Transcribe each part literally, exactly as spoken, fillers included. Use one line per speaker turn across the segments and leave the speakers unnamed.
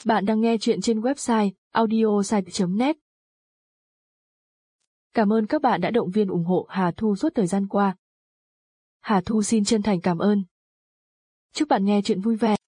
Bạn đang nghe chuyện trên website audiosite chấm net. Cảm ơn các bạn đã động viên ủng hộ Hà Thu suốt thời gian qua. Hà Thu xin chân thành cảm ơn. Chúc bạn nghe chuyện vui vẻ.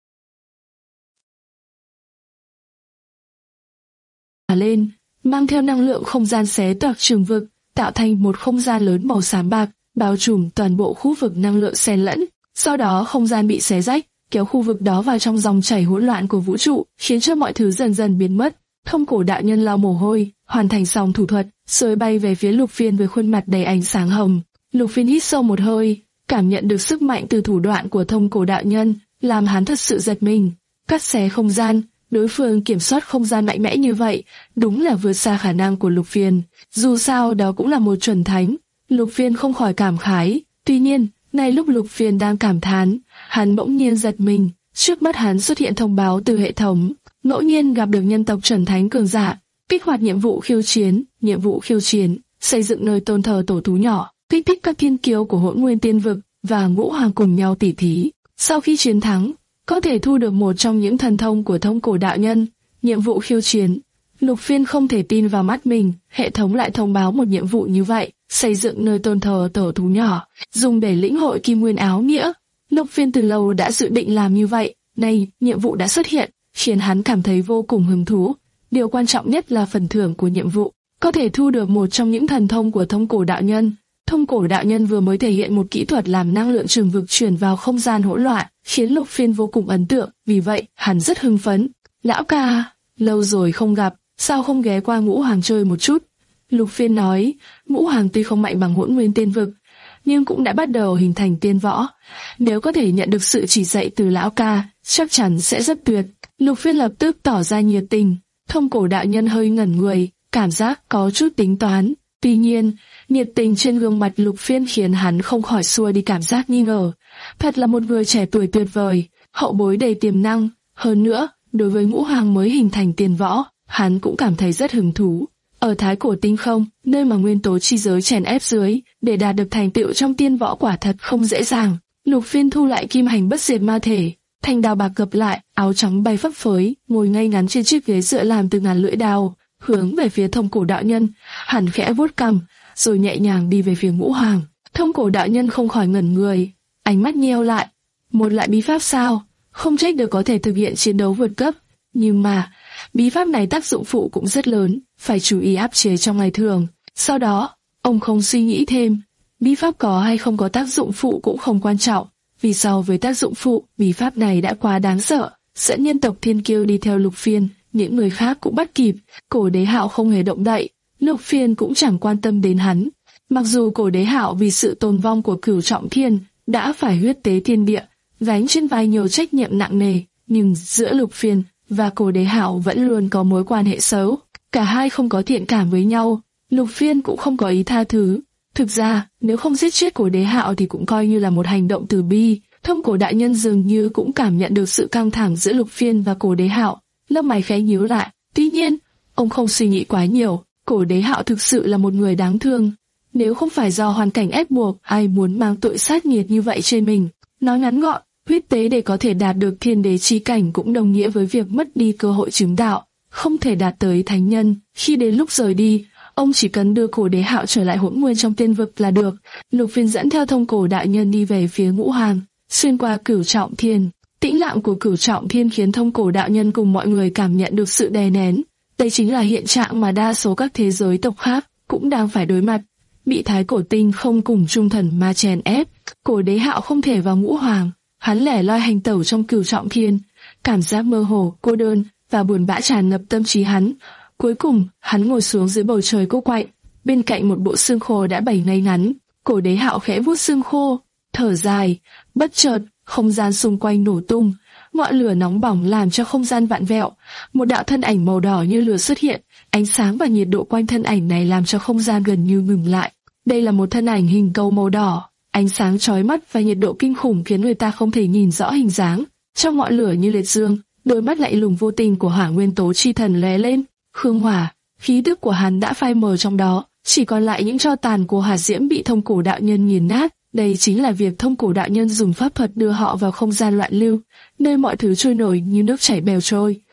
Lên, mang theo năng lượng không gian xé toạc trường vực, tạo thành một không gian lớn màu xám bạc, bao trùm toàn bộ khu vực năng lượng xen lẫn. Sau đó không gian bị xé rách, kéo khu vực đó vào trong dòng chảy hỗn loạn của vũ trụ, khiến cho mọi thứ dần dần biến mất. Thông cổ đạo nhân lau mồ hôi, hoàn thành xong thủ thuật, rồi bay về phía Lục Phiên với khuôn mặt đầy ánh sáng hồng. Lục Phiên hít sâu một hơi, cảm nhận được sức mạnh từ thủ đoạn của thông cổ đạo nhân, làm hắn thật sự giật mình. Cắt xé không gian, đối phương kiểm soát không gian mạnh mẽ như vậy, đúng là vượt xa khả năng của Lục Phiên. Dù sao đó cũng là một chuẩn thánh. Lục Phiên không khỏi cảm khái. Tuy nhiên, ngay lúc Lục Phiên đang cảm thán, hắn bỗng nhiên giật mình. Trước mắt hắn xuất hiện thông báo từ hệ thống, ngẫu nhiên gặp được nhân tộc chuẩn thánh cường giả, kích hoạt nhiệm vụ khiêu chiến, nhiệm vụ khiêu chiến, xây dựng nơi tôn thờ tổ thú nhỏ, kích thích các thiên kiêu của Hỗn Nguyên Tiên Vực và Ngũ Hoàng cùng nhau tỉ thí. Sau khi chiến thắng, có thể thu được một trong những thần thông của thông cổ đạo nhân. Nhiệm vụ khiêu chiến. Lục Phiên không thể tin vào mắt mình, hệ thống lại thông báo một nhiệm vụ như vậy, xây dựng nơi tôn thờ tổ thú nhỏ, dùng để lĩnh hội kim nguyên áo nghĩa. Lục Phiên từ lâu đã dự định làm như vậy, nay nhiệm vụ đã xuất hiện, khiến hắn cảm thấy vô cùng hứng thú. Điều quan trọng nhất là phần thưởng của nhiệm vụ, có thể thu được một trong những thần thông của thông cổ đạo nhân. Thông cổ đạo nhân vừa mới thể hiện một kỹ thuật làm năng lượng trường vực chuyển vào không gian hỗn loạn, khiến Lục Phiên vô cùng ấn tượng, vì vậy hắn rất hưng phấn. Lão ca, lâu rồi không gặp, sao không ghé qua Ngũ Hoàng chơi một chút? Lục Phiên nói, Ngũ Hoàng tuy không mạnh bằng Hỗn Nguyên Tiên Vực, nhưng cũng đã bắt đầu hình thành tiên võ. Nếu có thể nhận được sự chỉ dạy từ lão ca, chắc chắn sẽ rất tuyệt. Lục Phiên lập tức tỏ ra nhiệt tình. Thông cổ đạo nhân hơi ngẩn người, cảm giác có chút tính toán. Tuy nhiên, nhiệt tình trên gương mặt Lục Phiên khiến hắn không khỏi xua đi cảm giác nghi ngờ. Thật là một người trẻ tuổi tuyệt vời, hậu bối đầy tiềm năng. Hơn nữa, đối với Ngũ Hoàng mới hình thành tiên võ, hắn cũng cảm thấy rất hứng thú. Ở Thái Cổ Tinh Không, nơi mà nguyên tố chi giới chèn ép dưới, để đạt được thành tựu trong tiên võ quả thật không dễ dàng. Lục Phiên thu lại kim hành bất diệt ma thể, thanh đao bạc gập lại, áo trắng bay phấp phới, ngồi ngay ngắn trên chiếc ghế dựa làm từ ngàn lưỡi đao, hướng về phía thông cổ đạo nhân. Hắn khẽ vuốt cằm, rồi nhẹ nhàng đi về phía Ngũ Hoàng. Thông cổ đạo nhân không khỏi ngẩn người, ánh mắt nheo lại. Một loại bí pháp sao? Không trách được có thể thực hiện chiến đấu vượt cấp, nhưng mà bí pháp này tác dụng phụ cũng rất lớn, phải chú ý áp chế trong ngày thường. Sau đó, ông không suy nghĩ thêm, bí pháp có hay không có tác dụng phụ cũng không quan trọng, vì so với tác dụng phụ, bí pháp này đã quá đáng sợ. Dẫn nhân tộc thiên kiêu đi theo Lục Phiên, những người khác cũng bắt kịp. Cổ Đế Hạo không hề động đậy, Lục Phiên cũng chẳng quan tâm đến hắn. Mặc dù Cổ Đế Hạo vì sự tồn vong của Cửu Trọng Thiên đã phải huyết tế thiên địa, gánh trên vai nhiều trách nhiệm nặng nề, nhưng giữa Lục Phiên và Cổ Đế Hạo vẫn luôn có mối quan hệ xấu. Cả hai không có thiện cảm với nhau, Lục Phiên cũng không có ý tha thứ. Thực ra, nếu không giết chết Cổ Đế Hạo thì cũng coi như là một hành động từ bi. Thông cổ đạo nhân dường như cũng cảm nhận được sự căng thẳng giữa Lục Phiên và Cổ Đế Hạo, lông mày khẽ nhíu lại. Tuy nhiên, ông không suy nghĩ quá nhiều. Cổ Đế Hạo thực sự là một người đáng thương. Nếu không phải do hoàn cảnh ép buộc, ai muốn mang tội sát nghiệt như vậy trên mình? Nói ngắn gọn, huyết tế để có thể đạt được thiên đế chi cảnh cũng đồng nghĩa với việc mất đi cơ hội chứng đạo, không thể đạt tới thánh nhân. Khi đến lúc rời đi, ông chỉ cần đưa Cổ Đế Hạo trở lại Hỗn Nguyên trong tiên vực là được. Lục Phiên dẫn theo thông cổ đạo nhân đi về phía Ngũ Hoàng, xuyên qua Cửu Trọng Thiên. Tĩnh lặng của Cửu Trọng Thiên khiến thông cổ đạo nhân cùng mọi người cảm nhận được sự đè nén. Đây chính là hiện trạng mà đa số các thế giới tộc khác cũng đang phải đối mặt, bị Thái Cổ Tinh Không cùng Trung Thần Ma chèn ép. Cổ Đế Hạo không thể vào Ngũ Hoàng, hắn lẻ loi hành tẩu trong Cửu Trọng Thiên, cảm giác mơ hồ, cô đơn và buồn bã tràn ngập tâm trí hắn. Cuối cùng, hắn ngồi xuống dưới bầu trời cô quạnh, bên cạnh một bộ xương khô đã bày ngay ngắn. Cổ Đế Hạo khẽ vuốt xương khô, thở dài. Bất chợt, không gian xung quanh nổ tung, ngọn lửa nóng bỏng làm cho không gian vặn vẹo. Một đạo thân ảnh màu đỏ như lửa xuất hiện, ánh sáng và nhiệt độ quanh thân ảnh này làm cho không gian gần như ngừng lại. Đây là một thân ảnh hình cầu màu đỏ, ánh sáng chói mắt và nhiệt độ kinh khủng khiến người ta không thể nhìn rõ hình dáng. Trong ngọn lửa như liệt dương, đôi mắt lạnh lùng vô tình của Hỏa Nguyên Tố Chi Thần lóe lên. Khương Hỏa, khí tức của hắn đã phai mờ trong đó, chỉ còn lại những tro tàn của hỏa diễm bị thông cổ đạo nhân nghiền nát. Đây chính là việc thông cổ đạo nhân dùng pháp thuật đưa họ vào không gian loạn lưu, nơi mọi thứ trôi nổi như nước chảy bèo trôi.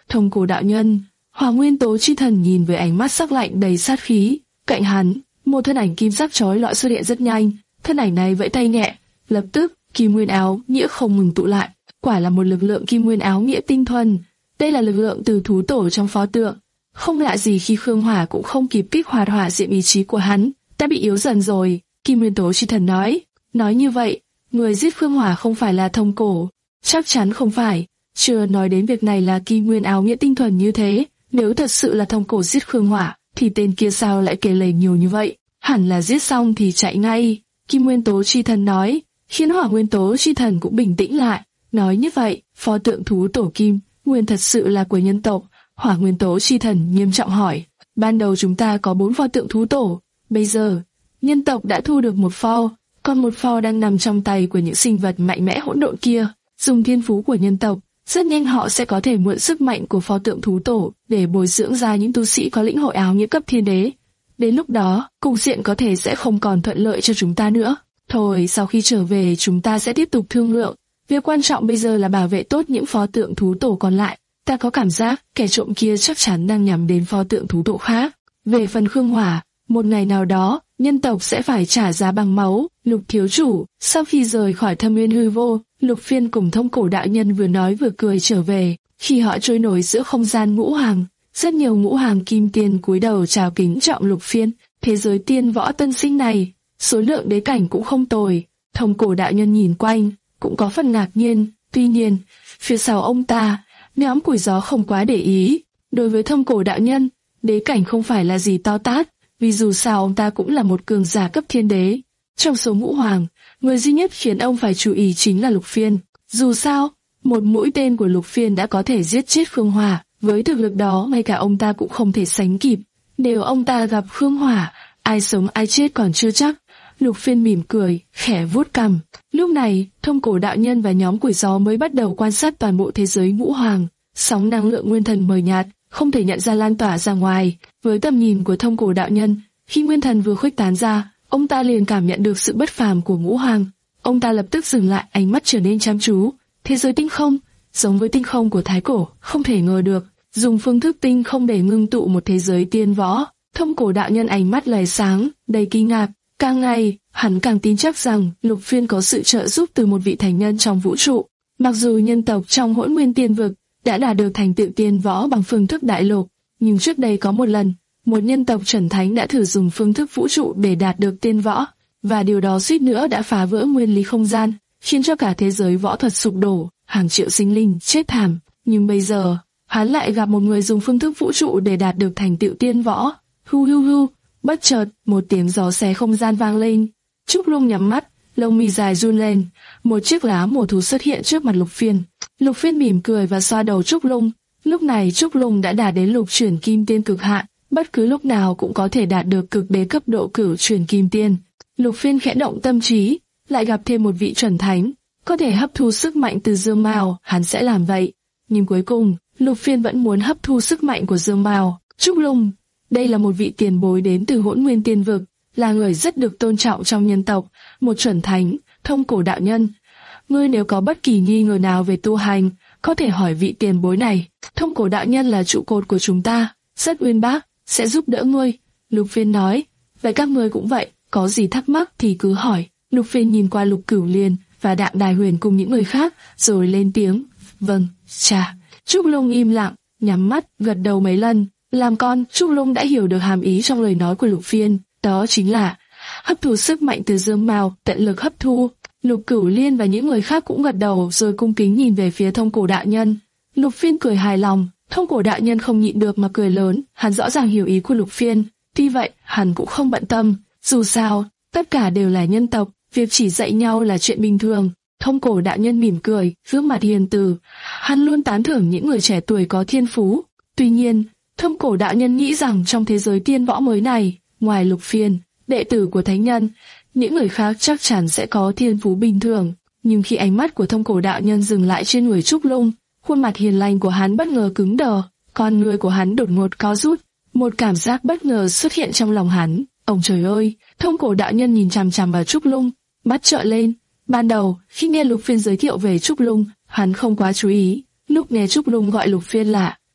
Thông Cổ đạo nhân. Hỏa nguyên tố chi thần nhìn với ánh mắt sắc lạnh đầy sát khí. Cạnh hắn, một thân ảnh kim sắc chói lọi xuất hiện rất nhanh. Thân ảnh này vẫy tay nhẹ, lập tức kim nguyên áo nghĩa không ngừng tụ lại. Quả là một lực lượng kim nguyên áo nghĩa tinh thuần. Đây là lực lượng từ thú tổ trong pho tượng. Không lạ gì khi Khương Hỏa cũng không kịp kích hoạt hỏa diệm ý chí của hắn, đã bị yếu dần rồi. Kim nguyên tố chi thần nói. Nói như vậy, người giết Khương Hỏa không phải là Thông Cổ. Chắc chắn không phải. Chưa nói đến việc này là kim nguyên áo nghĩa tinh thuần như thế. Nếu thật sự là Thông Cổ giết Khương Hỏa, thì tên kia sao lại kể lể nhiều như vậy? Hẳn là giết xong thì chạy ngay. Kim nguyên tố chi thần nói, khiến hỏa nguyên tố chi thần cũng bình tĩnh lại. Nói như vậy, pho tượng thú tổ kim nguyên thật sự là của nhân tộc. Hỏa nguyên tố chi thần nghiêm trọng hỏi, ban đầu chúng ta có bốn pho tượng thú tổ, bây giờ nhân tộc đã thu được một pho, còn một pho đang nằm trong tay của những sinh vật mạnh mẽ hỗn độn kia. Dùng thiên phú của nhân tộc, rất nhanh họ sẽ có thể mượn sức mạnh của pho tượng thú tổ để bồi dưỡng ra những tu sĩ có lĩnh hội áo nghĩa cấp thiên đế. Đến lúc đó, cục diện có thể sẽ không còn thuận lợi cho chúng ta nữa. Thôi, sau khi trở về chúng ta sẽ tiếp tục thương lượng. Việc quan trọng bây giờ là bảo vệ tốt những pho tượng thú tổ còn lại. Ta có cảm giác kẻ trộm kia chắc chắn đang nhắm đến pho tượng thú tổ khác. Về phần Khương Hỏa, một ngày nào đó, nhân tộc sẽ phải trả giá bằng máu. Lục thiếu chủ, sau khi rời khỏi thâm nguyên hư vô, Lục Phiên cùng Thông Cổ đạo nhân vừa nói vừa cười trở về. Khi họ trôi nổi giữa không gian ngũ hoàng, rất nhiều ngũ hoàng kim tiên cúi đầu chào kính trọng Lục Phiên. Thế giới tiên võ tân sinh này, số lượng đế cảnh cũng không tồi. Thông Cổ đạo nhân nhìn quanh, cũng có phần ngạc nhiên. Tuy nhiên, phía sau ông ta, nhóm củi gió không quá để ý. Đối với Thông Cổ đạo nhân, đế cảnh không phải là gì to tát, vì dù sao ông ta cũng là một cường giả cấp thiên đế. Trong số ngũ hoàng, người duy nhất khiến ông phải chú ý chính là Lục Phiên. Dù sao, một mũi tên của Lục Phiên đã có thể giết chết Khương Hỏa, với thực lực đó ngay cả ông ta cũng không thể sánh kịp. Nếu ông ta gặp Khương Hỏa, ai sống ai chết còn chưa chắc. Lục Phiên mỉm cười, khẽ vuốt cằm. Lúc này, Thông Cổ đạo nhân và nhóm củi gió mới bắt đầu quan sát toàn bộ thế giới ngũ hoàng. Sóng năng lượng nguyên thần mờ nhạt, không thể nhận ra lan tỏa ra ngoài. Với tầm nhìn của Thông Cổ đạo nhân, khi nguyên thần vừa khuếch tán ra, ông ta liền cảm nhận được sự bất phàm của ngũ hoàng. Ông ta lập tức dừng lại, ánh mắt trở nên chăm chú. Thế giới tinh không, giống với tinh không của Thái Cổ, không thể ngờ được. Dùng phương thức tinh không để ngưng tụ một thế giới tiên võ. Thông Cổ đạo nhân ánh mắt lóe sáng, đầy kinh ngạc. Càng ngày, hắn càng tin chắc rằng Lục Phiên có sự trợ giúp từ một vị thánh nhân trong vũ trụ. Mặc dù nhân tộc trong Hỗn Nguyên Tiên Vực đã đạt được thành tựu tiên võ bằng phương thức đại lục, nhưng trước đây có một lần, một nhân tộc chuẩn thánh đã thử dùng phương thức vũ trụ để đạt được tiên võ, và điều đó suýt nữa đã phá vỡ nguyên lý không gian, khiến cho cả thế giới võ thuật sụp đổ, hàng triệu sinh linh chết thảm. Nhưng bây giờ, hắn lại gặp một người dùng phương thức vũ trụ để đạt được thành tựu tiên võ. Hu hu hu. Bất chợt, một tiếng gió xé không gian vang lên. Trúc Lung nhắm mắt, lông mi dài run lên. Một chiếc lá mùa thú xuất hiện trước mặt Lục Phiên. Lục Phiên mỉm cười và xoa đầu Trúc Lung. Lúc này Trúc Lung đã đạt đến lục chuyển kim tiên cực hạn, bất cứ lúc nào cũng có thể đạt được cực đế cấp độ cửu chuyển kim tiên. Lục Phiên khẽ động tâm trí, lại gặp thêm một vị chuẩn thánh, có thể hấp thu sức mạnh từ Dương Mao, hắn sẽ làm vậy. Nhưng cuối cùng, Lục Phiên vẫn muốn hấp thu sức mạnh của Dương Mao. Trúc Lung, đây là một vị tiền bối đến từ Hỗn Nguyên Tiên Vực, là người rất được tôn trọng trong nhân tộc, một chuẩn thánh. Thông Cổ đạo nhân, ngươi nếu có bất kỳ nghi ngờ nào về tu hành, có thể hỏi vị tiền bối này. Thông Cổ đạo nhân là trụ cột của chúng ta, rất uyên bác, sẽ giúp đỡ ngươi. Lục Phiên nói, vậy các ngươi cũng vậy, có gì thắc mắc thì cứ hỏi. Lục Phiên nhìn qua Lục Cửu Liên và Đạm Đài Huyền cùng những người khác, rồi lên tiếng, vâng, cha. Trúc Lung im lặng, nhắm mắt, gật đầu mấy lần. Làm con, Trúc Lung đã hiểu được hàm ý trong lời nói của Lục Phiên, đó chính là hấp thu sức mạnh từ Dương Mao, tận lực hấp thu. Lục Cửu Liên và những người khác cũng gật đầu rồi cung kính nhìn về phía Thông Cổ đạo nhân. Lục Phiên cười hài lòng, Thông Cổ đạo nhân không nhịn được mà cười lớn, hắn rõ ràng hiểu ý của Lục Phiên. Tuy vậy, hắn cũng không bận tâm, dù sao, tất cả đều là nhân tộc, việc chỉ dạy nhau là chuyện bình thường. Thông Cổ đạo nhân mỉm cười, gương mặt hiền từ, hắn luôn tán thưởng những người trẻ tuổi có thiên phú. Tuy nhiên, Thông Cổ đạo nhân nghĩ rằng trong thế giới tiên võ mới này, ngoài Lục Phiên, đệ tử của thánh nhân, những người khác chắc chắn sẽ có thiên phú bình thường. Nhưng khi ánh mắt của Thông Cổ đạo nhân dừng lại trên người Trúc Lung, khuôn mặt hiền lành của hắn bất ngờ cứng đờ, con người của hắn đột ngột co rút, một cảm giác bất ngờ xuất hiện trong lòng hắn. Ông trời ơi! Thông Cổ đạo nhân nhìn chằm chằm vào Trúc Lung, mắt trợn lên. Ban đầu, khi nghe Lục Phiên giới thiệu về Trúc Lung, hắn không quá chú ý. Lúc nghe Trúc Lung gọi Lục Phiên là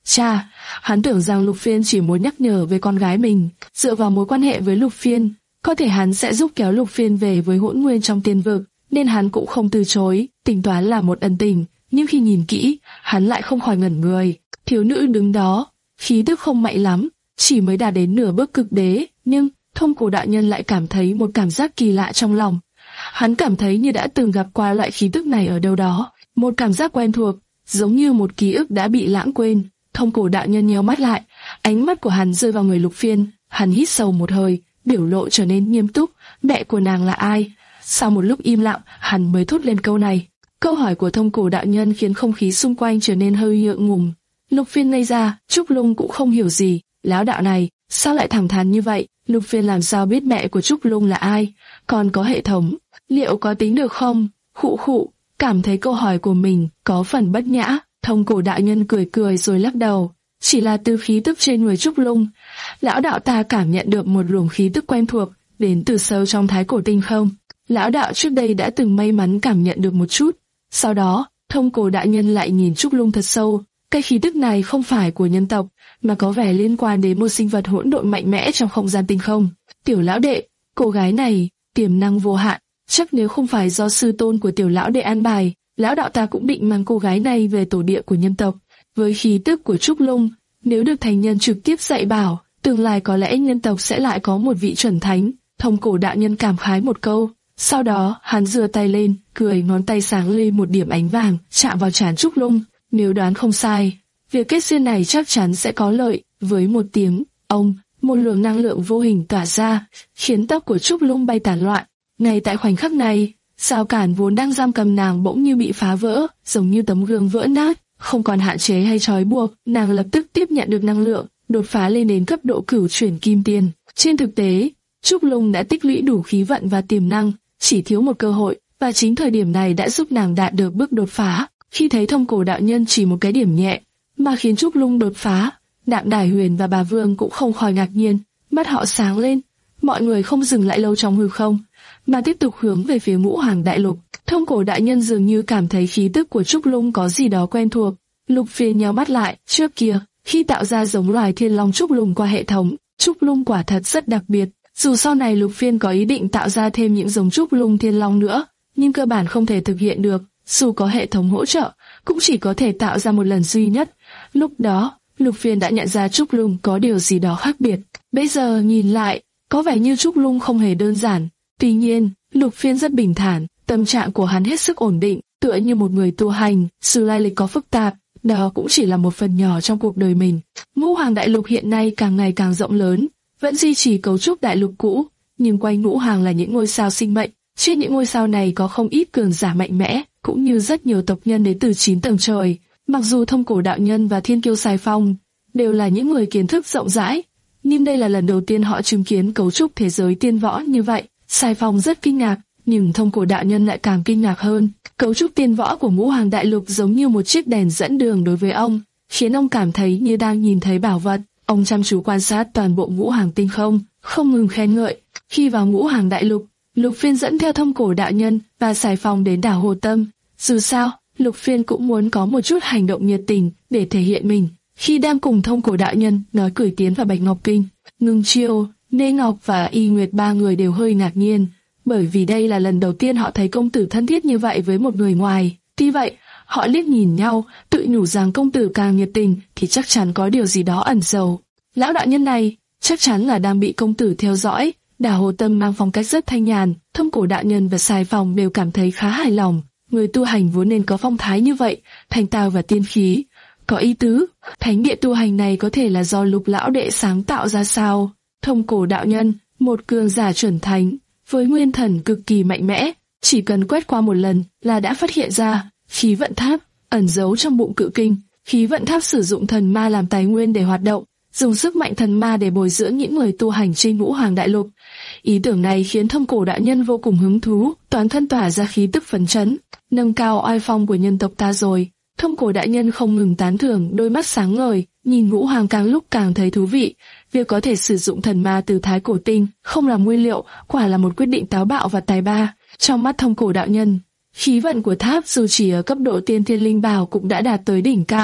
Cha, hắn tưởng rằng Lục Phiên chỉ muốn nhắc nhở về con gái mình, dựa vào mối quan hệ với Lục Phiên, có thể hắn sẽ giúp kéo Lục Phiên về với Hỗn Nguyên trong tiên vực, nên hắn cũng không từ chối, tính toán là một ân tình. Nhưng khi nhìn kỹ, hắn lại không khỏi ngẩn người. Thiếu nữ đứng đó, khí tức không mạnh lắm, chỉ mới đạt đến nửa bước cực đế, nhưng Thông Cổ đạo nhân lại cảm thấy một cảm giác kỳ lạ trong lòng. Hắn cảm thấy như đã từng gặp qua loại khí tức này ở đâu đó, một cảm giác quen thuộc, giống như một ký ức đã bị lãng quên. Thông Cổ đạo nhân nheo mắt lại, ánh mắt của hắn rơi vào người Lục Phiên, hắn hít sâu một hơi, biểu lộ trở nên nghiêm túc. Mẹ của nàng là ai? Sau một lúc im lặng, hắn mới thốt lên câu này. Câu hỏi của Thông Cổ đạo nhân khiến không khí xung quanh trở nên hơi ngượng ngùng. Lục Phiên ngây ra, Trúc Lung cũng không hiểu gì. Lão đạo này, sao lại thẳng thắn như vậy? Lục Phiên làm sao biết mẹ của Trúc Lung là ai? Còn có hệ thống, liệu có tính được không? Khụ khụ, cảm thấy câu hỏi của mình có phần bất nhã. Thông Cổ đạo nhân cười cười rồi lắc đầu. Chỉ là từ khí tức trên người Trúc Lung, lão đạo ta cảm nhận được một luồng khí tức quen thuộc, đến từ sâu trong thái cổ tinh không. Lão đạo trước đây đã từng may mắn cảm nhận được một chút. Sau đó, Thông Cổ đạo nhân lại nhìn Trúc Lung thật sâu. Cái khí tức này không phải của nhân tộc, mà có vẻ liên quan đến một sinh vật hỗn độn mạnh mẽ trong không gian tinh không. Tiểu lão đệ, cô gái này, tiềm năng vô hạn. Chắc nếu không phải do sư tôn của tiểu lão đệ an bài, lão đạo ta cũng định mang cô gái này về tổ địa của nhân tộc. Với khí tức của Trúc Lung, nếu được thánh nhân trực tiếp dạy bảo, tương lai có lẽ nhân tộc sẽ lại có một vị chuẩn thánh. Thông Cổ đạo nhân cảm khái một câu. Sau đó, hắn giơ tay lên, cười, ngón tay sáng lên một điểm ánh vàng, chạm vào trán Trúc Lung. Nếu đoán không sai, việc kết duyên này chắc chắn sẽ có lợi. Với một tiếng, ông, một luồng năng lượng vô hình tỏa ra, khiến tóc của Trúc Lung bay tản loạn. Ngay tại khoảnh khắc này, rào cản vốn đang giam cầm nàng bỗng như bị phá vỡ, giống như tấm gương vỡ nát, không còn hạn chế hay trói buộc. Nàng lập tức tiếp nhận được năng lượng, đột phá lên đến cấp độ cửu chuyển kim tiên. Trên thực tế, Trúc Lung đã tích lũy đủ khí vận và tiềm năng, chỉ thiếu một cơ hội, và chính thời điểm này đã giúp nàng đạt được bước đột phá. Khi thấy Thông Cổ đạo nhân chỉ một cái điểm nhẹ mà khiến Trúc Lung đột phá, Đạm Đài Huyền và Bà Vương cũng không khỏi ngạc nhiên, mắt họ sáng lên. Mọi người không dừng lại lâu trong hư không, mà tiếp tục hướng về phía Ngũ Hoàng Đại Lục. Thông Cổ đạo nhân dường như cảm thấy khí tức của Trúc Lung có gì đó quen thuộc. Lục Phiên nheo mắt lại, trước kia, khi tạo ra giống loài Thiên Long Trúc Lung qua hệ thống, Trúc Lung quả thật rất đặc biệt. Dù sau này Lục Phiên có ý định tạo ra thêm những giống Trúc Lung Thiên Long nữa, nhưng cơ bản không thể thực hiện được. Dù có hệ thống hỗ trợ, cũng chỉ có thể tạo ra một lần duy nhất. Lúc đó, Lục Phiên đã nhận ra Trúc Lung có điều gì đó khác biệt. Bây giờ nhìn lại, có vẻ như Trúc Lung không hề đơn giản. Tuy nhiên, Lục Phiên rất bình thản, tâm trạng của hắn hết sức ổn định, tựa như một người tu hành. Sự lai lịch có phức tạp, đó cũng chỉ là một phần nhỏ trong cuộc đời mình. Ngũ Hoàng Đại Lục hiện nay càng ngày càng rộng lớn, vẫn duy trì cấu trúc đại lục cũ, nhưng quanh Ngũ Hoàng là những ngôi sao sinh mệnh. Trên những ngôi sao này có không ít cường giả mạnh mẽ, cũng như rất nhiều tộc nhân đến từ chín tầng trời. Mặc dù Thông Cổ đạo nhân và Thiên Kiêu Sài Phong đều là những người kiến thức rộng rãi, nhưng đây là lần đầu tiên họ chứng kiến cấu trúc thế giới tiên võ như vậy. Sài Phong rất kinh ngạc, nhưng Thông Cổ đạo nhân lại càng kinh ngạc hơn. Cấu trúc tiên võ của Ngũ Hoàng Đại Lục giống như một chiếc đèn dẫn đường đối với ông, khiến ông cảm thấy như đang nhìn thấy bảo vật. Ông chăm chú quan sát toàn bộ Ngũ Hoàng tinh không, không ngừng khen ngợi. Khi vào Ngũ Hoàng Đại Lục, Lục Phiên dẫn theo Thông Cổ đạo nhân và Sài Phong đến đảo Hồ Tâm. Dù sao, Lục Phiên cũng muốn có một chút hành động nhiệt tình để thể hiện mình. Khi đang cùng Thông Cổ đạo nhân nói cười tiến vào Bạch Ngọc Kinh, Ngưng Chiêu, Nê Ngọc và Y Nguyệt ba người đều hơi ngạc nhiên, bởi vì đây là lần đầu tiên họ thấy công tử thân thiết như vậy với một người ngoài. Tuy vậy, họ liếc nhìn nhau, tự nhủ rằng công tử càng nhiệt tình thì chắc chắn có điều gì đó ẩn giấu. Lão đạo nhân này chắc chắn là đang bị công tử theo dõi. Đảo Hồ Tâm mang phong cách rất thanh nhàn, Thông Cổ đạo nhân và Sài Phong đều cảm thấy khá hài lòng. Người tu hành vốn nên có phong thái như vậy, thanh tao và tiên khí. Có ý tứ, thánh địa tu hành này có thể là do Lục lão đệ sáng tạo ra sao? Thông Cổ đạo nhân, một cường giả chuẩn thánh, với nguyên thần cực kỳ mạnh mẽ, chỉ cần quét qua một lần là đã phát hiện ra khí vận tháp ẩn giấu trong bụng cự kinh. Khí vận tháp sử dụng thần ma làm tài nguyên để hoạt động, dùng sức mạnh thần ma để bồi dưỡng những người tu hành trên Ngũ Hoàng Đại Lục. Ý tưởng này khiến Thông Cổ đạo nhân vô cùng hứng thú, toàn thân tỏa ra khí tức phấn chấn, nâng cao oai phong của nhân tộc ta rồi. Thông Cổ đạo nhân không ngừng tán thưởng, đôi mắt sáng ngời, nhìn Ngũ Hoàng càng lúc càng thấy thú vị. Việc có thể sử dụng thần ma từ thái cổ tinh, không làm nguyên liệu, quả là một quyết định táo bạo và tài ba. Trong mắt Thông Cổ đạo nhân, khí vận của tháp dù chỉ ở cấp độ tiên thiên linh bảo cũng đã đạt tới đỉnh cao.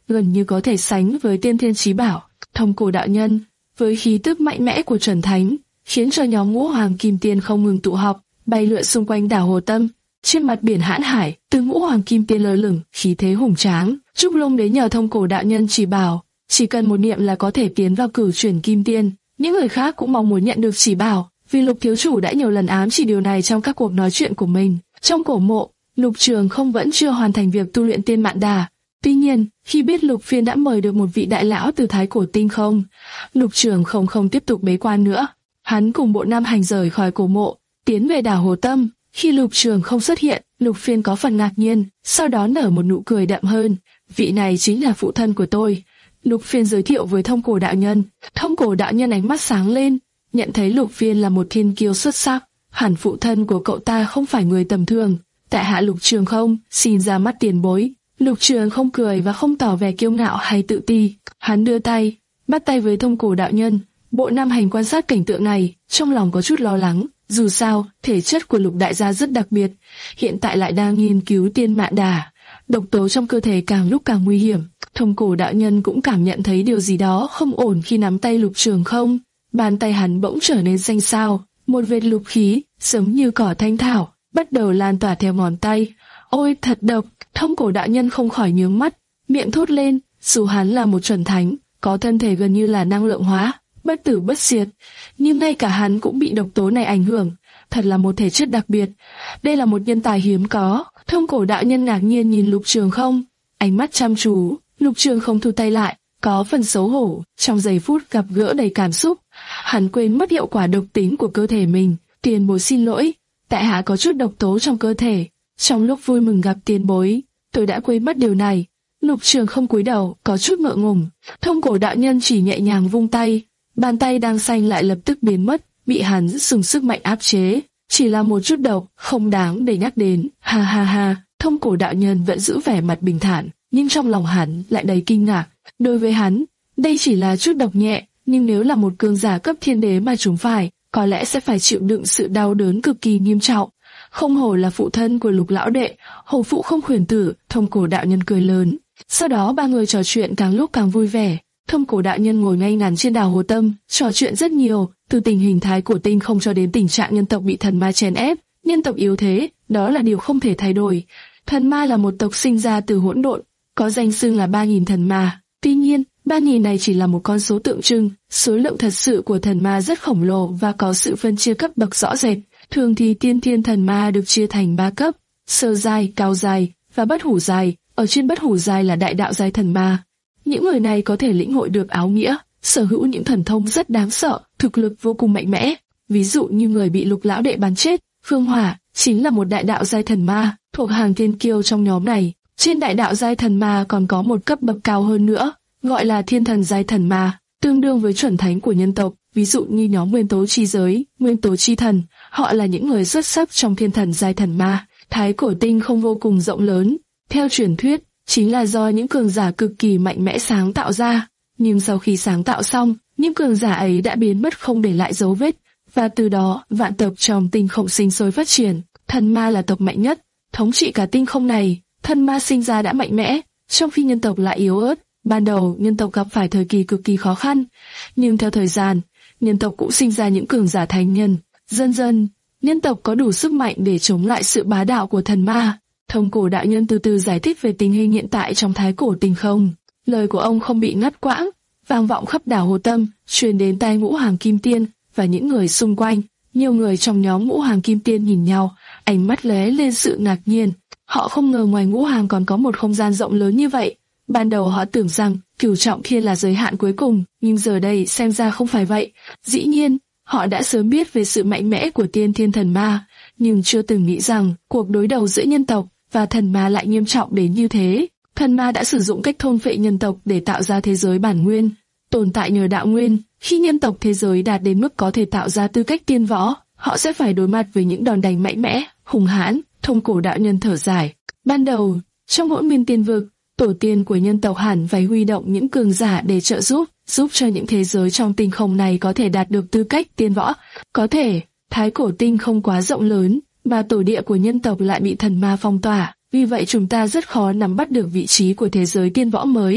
gần như có thể sánh với tiên thiên chí bảo. Thông cổ đạo nhân, với khí tức mạnh mẽ của chuẩn thánh, khiến cho nhóm ngũ hoàng kim tiên không ngừng tụ họp, bay lượn xung quanh đảo Hồ Tâm. Trên mặt biển hãn hải, từ ngũ hoàng kim tiên lơ lửng, khí thế hùng tráng. Trúc Long Đế nhờ thông cổ đạo nhân chỉ bảo, chỉ cần một niệm là có thể tiến vào cửu chuyển kim tiên. Những người khác cũng mong muốn nhận được chỉ bảo, vì Lục thiếu chủ đã nhiều lần ám chỉ điều này trong các cuộc nói chuyện của mình. Trong cổ mộ, Lục Trường không vẫn chưa hoàn thành việc tu luyện Tiên Mạn Đà. Tuy nhiên, khi biết Lục Phiên đã mời được một vị đại lão từ Thái Cổ Tinh không, Lục Trường không không tiếp tục bế quan nữa. Hắn cùng Bộ Nam Hành rời khỏi cổ mộ, tiến về đảo Hồ Tâm. Khi Lục Trường không xuất hiện, Lục Phiên có phần ngạc nhiên, sau đó nở một nụ cười đậm hơn. Vị này chính là phụ thân của tôi. Lục Phiên giới thiệu với thông cổ đạo nhân. Thông cổ đạo nhân ánh mắt sáng lên, nhận thấy Lục Phiên là một thiên kiêu xuất sắc. Hẳn phụ thân của cậu ta không phải người tầm thường. Tại hạ Lục Trường không, xin ra mắt tiền bối. Lục Trường không cười và không tỏ vẻ kiêu ngạo hay tự ti. Hắn đưa tay, bắt tay với thông cổ đạo nhân. Bộ Nam Hành quan sát cảnh tượng này, trong lòng có chút lo lắng. Dù sao, thể chất của Lục đại gia rất đặc biệt, hiện tại lại đang nghiên cứu Tiên Mạn Đà. Độc tố trong cơ thể càng lúc càng nguy hiểm. Thông cổ đạo nhân cũng cảm nhận thấy điều gì đó không ổn khi nắm tay Lục Trường không. Bàn tay hắn bỗng trở nên xanh xao, một vệt lục khí, giống như cỏ thanh thảo, bắt đầu lan tỏa theo ngón tay. Ôi thật độc! Thông cổ đạo nhân không khỏi nhướng mắt, miệng thốt lên. Dù hắn là một chuẩn thánh, có thân thể gần như là năng lượng hóa, bất tử bất diệt, nhưng ngay cả hắn cũng bị độc tố này ảnh hưởng. Thật là một thể chất đặc biệt. Đây là một nhân tài hiếm có. Thông cổ đạo nhân ngạc nhiên nhìn Lục Trường không, ánh mắt chăm chú. Lục Trường không thu tay lại, có phần xấu hổ. Trong giây phút gặp gỡ đầy cảm xúc, hắn quên mất hiệu quả độc tính của cơ thể mình. Tiền bối xin lỗi, tại hạ có chút độc tố trong cơ thể. Trong lúc vui mừng gặp tiền bối, tôi đã quên mất điều này. Lục Trường không cúi đầu, có chút ngượng ngùng. Thông cổ đạo nhân chỉ nhẹ nhàng vung tay, bàn tay đang xanh lại lập tức biến mất, bị hắn dùng sức mạnh áp chế. Chỉ là một chút độc, không đáng để nhắc đến. Ha ha ha. Thông cổ đạo nhân vẫn giữ vẻ mặt bình thản, nhưng trong lòng hắn lại đầy kinh ngạc. Đối với hắn, đây chỉ là chút độc nhẹ, nhưng nếu là một cường giả cấp thiên đế mà chúng phải, có lẽ sẽ phải chịu đựng sự đau đớn cực kỳ nghiêm trọng. Không hổ là phụ thân của Lục lão đệ, hổ phụ không khuyển tử. Thông cổ đạo nhân cười lớn. Sau đó ba người trò chuyện càng lúc càng vui vẻ. Thông cổ đạo nhân ngồi ngay ngắn trên đảo Hồ Tâm, trò chuyện rất nhiều, từ tình hình Thái Cổ Tinh không cho đến tình trạng nhân tộc bị thần ma chèn ép. Nhân tộc yếu thế, đó là điều không thể thay đổi. Thần ma là một tộc sinh ra từ hỗn độn, có danh xưng là ba nghìn thần ma. Tuy nhiên, ba nghìn này chỉ là một con số tượng trưng, số lượng thật sự của thần ma rất khổng lồ và có sự phân chia cấp bậc rõ rệt. Thường thì tiên thiên thần ma được chia thành ba cấp: sơ giai, cao giai và bất hủ giai. Ở trên bất hủ giai là đại đạo giai thần ma. Những người này có thể lĩnh hội được áo nghĩa, sở hữu những thần thông rất đáng sợ, thực lực vô cùng mạnh mẽ. Ví dụ như người bị Lục lão đệ bắn chết, Phương Hỏa, chính là một đại đạo giai thần ma, thuộc hàng thiên kiêu trong nhóm này. Trên đại đạo giai thần ma còn có một cấp bậc cao hơn nữa, gọi là thiên thần giai thần ma, tương đương với chuẩn thánh của nhân tộc. Ví dụ như nhóm nguyên tố chi giới, nguyên tố chi thần, họ là những người xuất sắc trong thiên thần giai thần ma. Thái Cổ Tinh không vô cùng rộng lớn, theo truyền thuyết, chính là do những cường giả cực kỳ mạnh mẽ sáng tạo ra. Nhưng sau khi sáng tạo xong, những cường giả ấy đã biến mất không để lại dấu vết, và từ đó vạn tộc trong tinh không sinh sôi phát triển. Thần ma là tộc mạnh nhất, thống trị cả tinh không này. Thần ma sinh ra đã mạnh mẽ, trong khi nhân tộc lại yếu ớt. Ban đầu nhân tộc gặp phải thời kỳ cực kỳ khó khăn, nhưng theo thời gian, nhân tộc cũng sinh ra những cường giả thánh nhân. Dần dần, nhân tộc có đủ sức mạnh để chống lại sự bá đạo của thần ma. Thông cổ đạo nhân từ từ giải thích về tình hình hiện tại trong Thái Cổ Tinh không. Lời của ông không bị ngắt quãng, vang vọng khắp đảo Hồ Tâm, truyền đến tai ngũ hoàng kim tiên và những người xung quanh. Nhiều người trong nhóm ngũ hoàng kim tiên nhìn nhau, ánh mắt lóe lên sự ngạc nhiên. Họ không ngờ ngoài ngũ hoàng còn có một không gian rộng lớn như vậy. Ban đầu họ tưởng rằng cửu trọng thiên là giới hạn cuối cùng, nhưng giờ đây xem ra không phải vậy. Dĩ nhiên, họ đã sớm biết về sự mạnh mẽ của tiên thiên thần ma, nhưng chưa từng nghĩ rằng cuộc đối đầu giữa nhân tộc và thần ma lại nghiêm trọng đến như thế. Thần ma đã sử dụng cách thôn phệ nhân tộc để tạo ra thế giới bản nguyên, tồn tại nhờ đạo nguyên. Khi nhân tộc thế giới đạt đến mức có thể tạo ra tư cách tiên võ, họ sẽ phải đối mặt với những đòn đánh mạnh mẽ, hùng hãn. Thông cổ đạo nhân thở dài. Ban đầu, trong hỗn nguyên tiên vực, tổ tiên của nhân tộc hẳn phải huy động những cường giả để trợ giúp, giúp cho những thế giới trong tinh không này có thể đạt được tư cách tiên võ. Có thể, Thái Cổ Tinh không quá rộng lớn, và tổ địa của nhân tộc lại bị thần ma phong tỏa, vì vậy chúng ta rất khó nắm bắt được vị trí của thế giới tiên võ mới.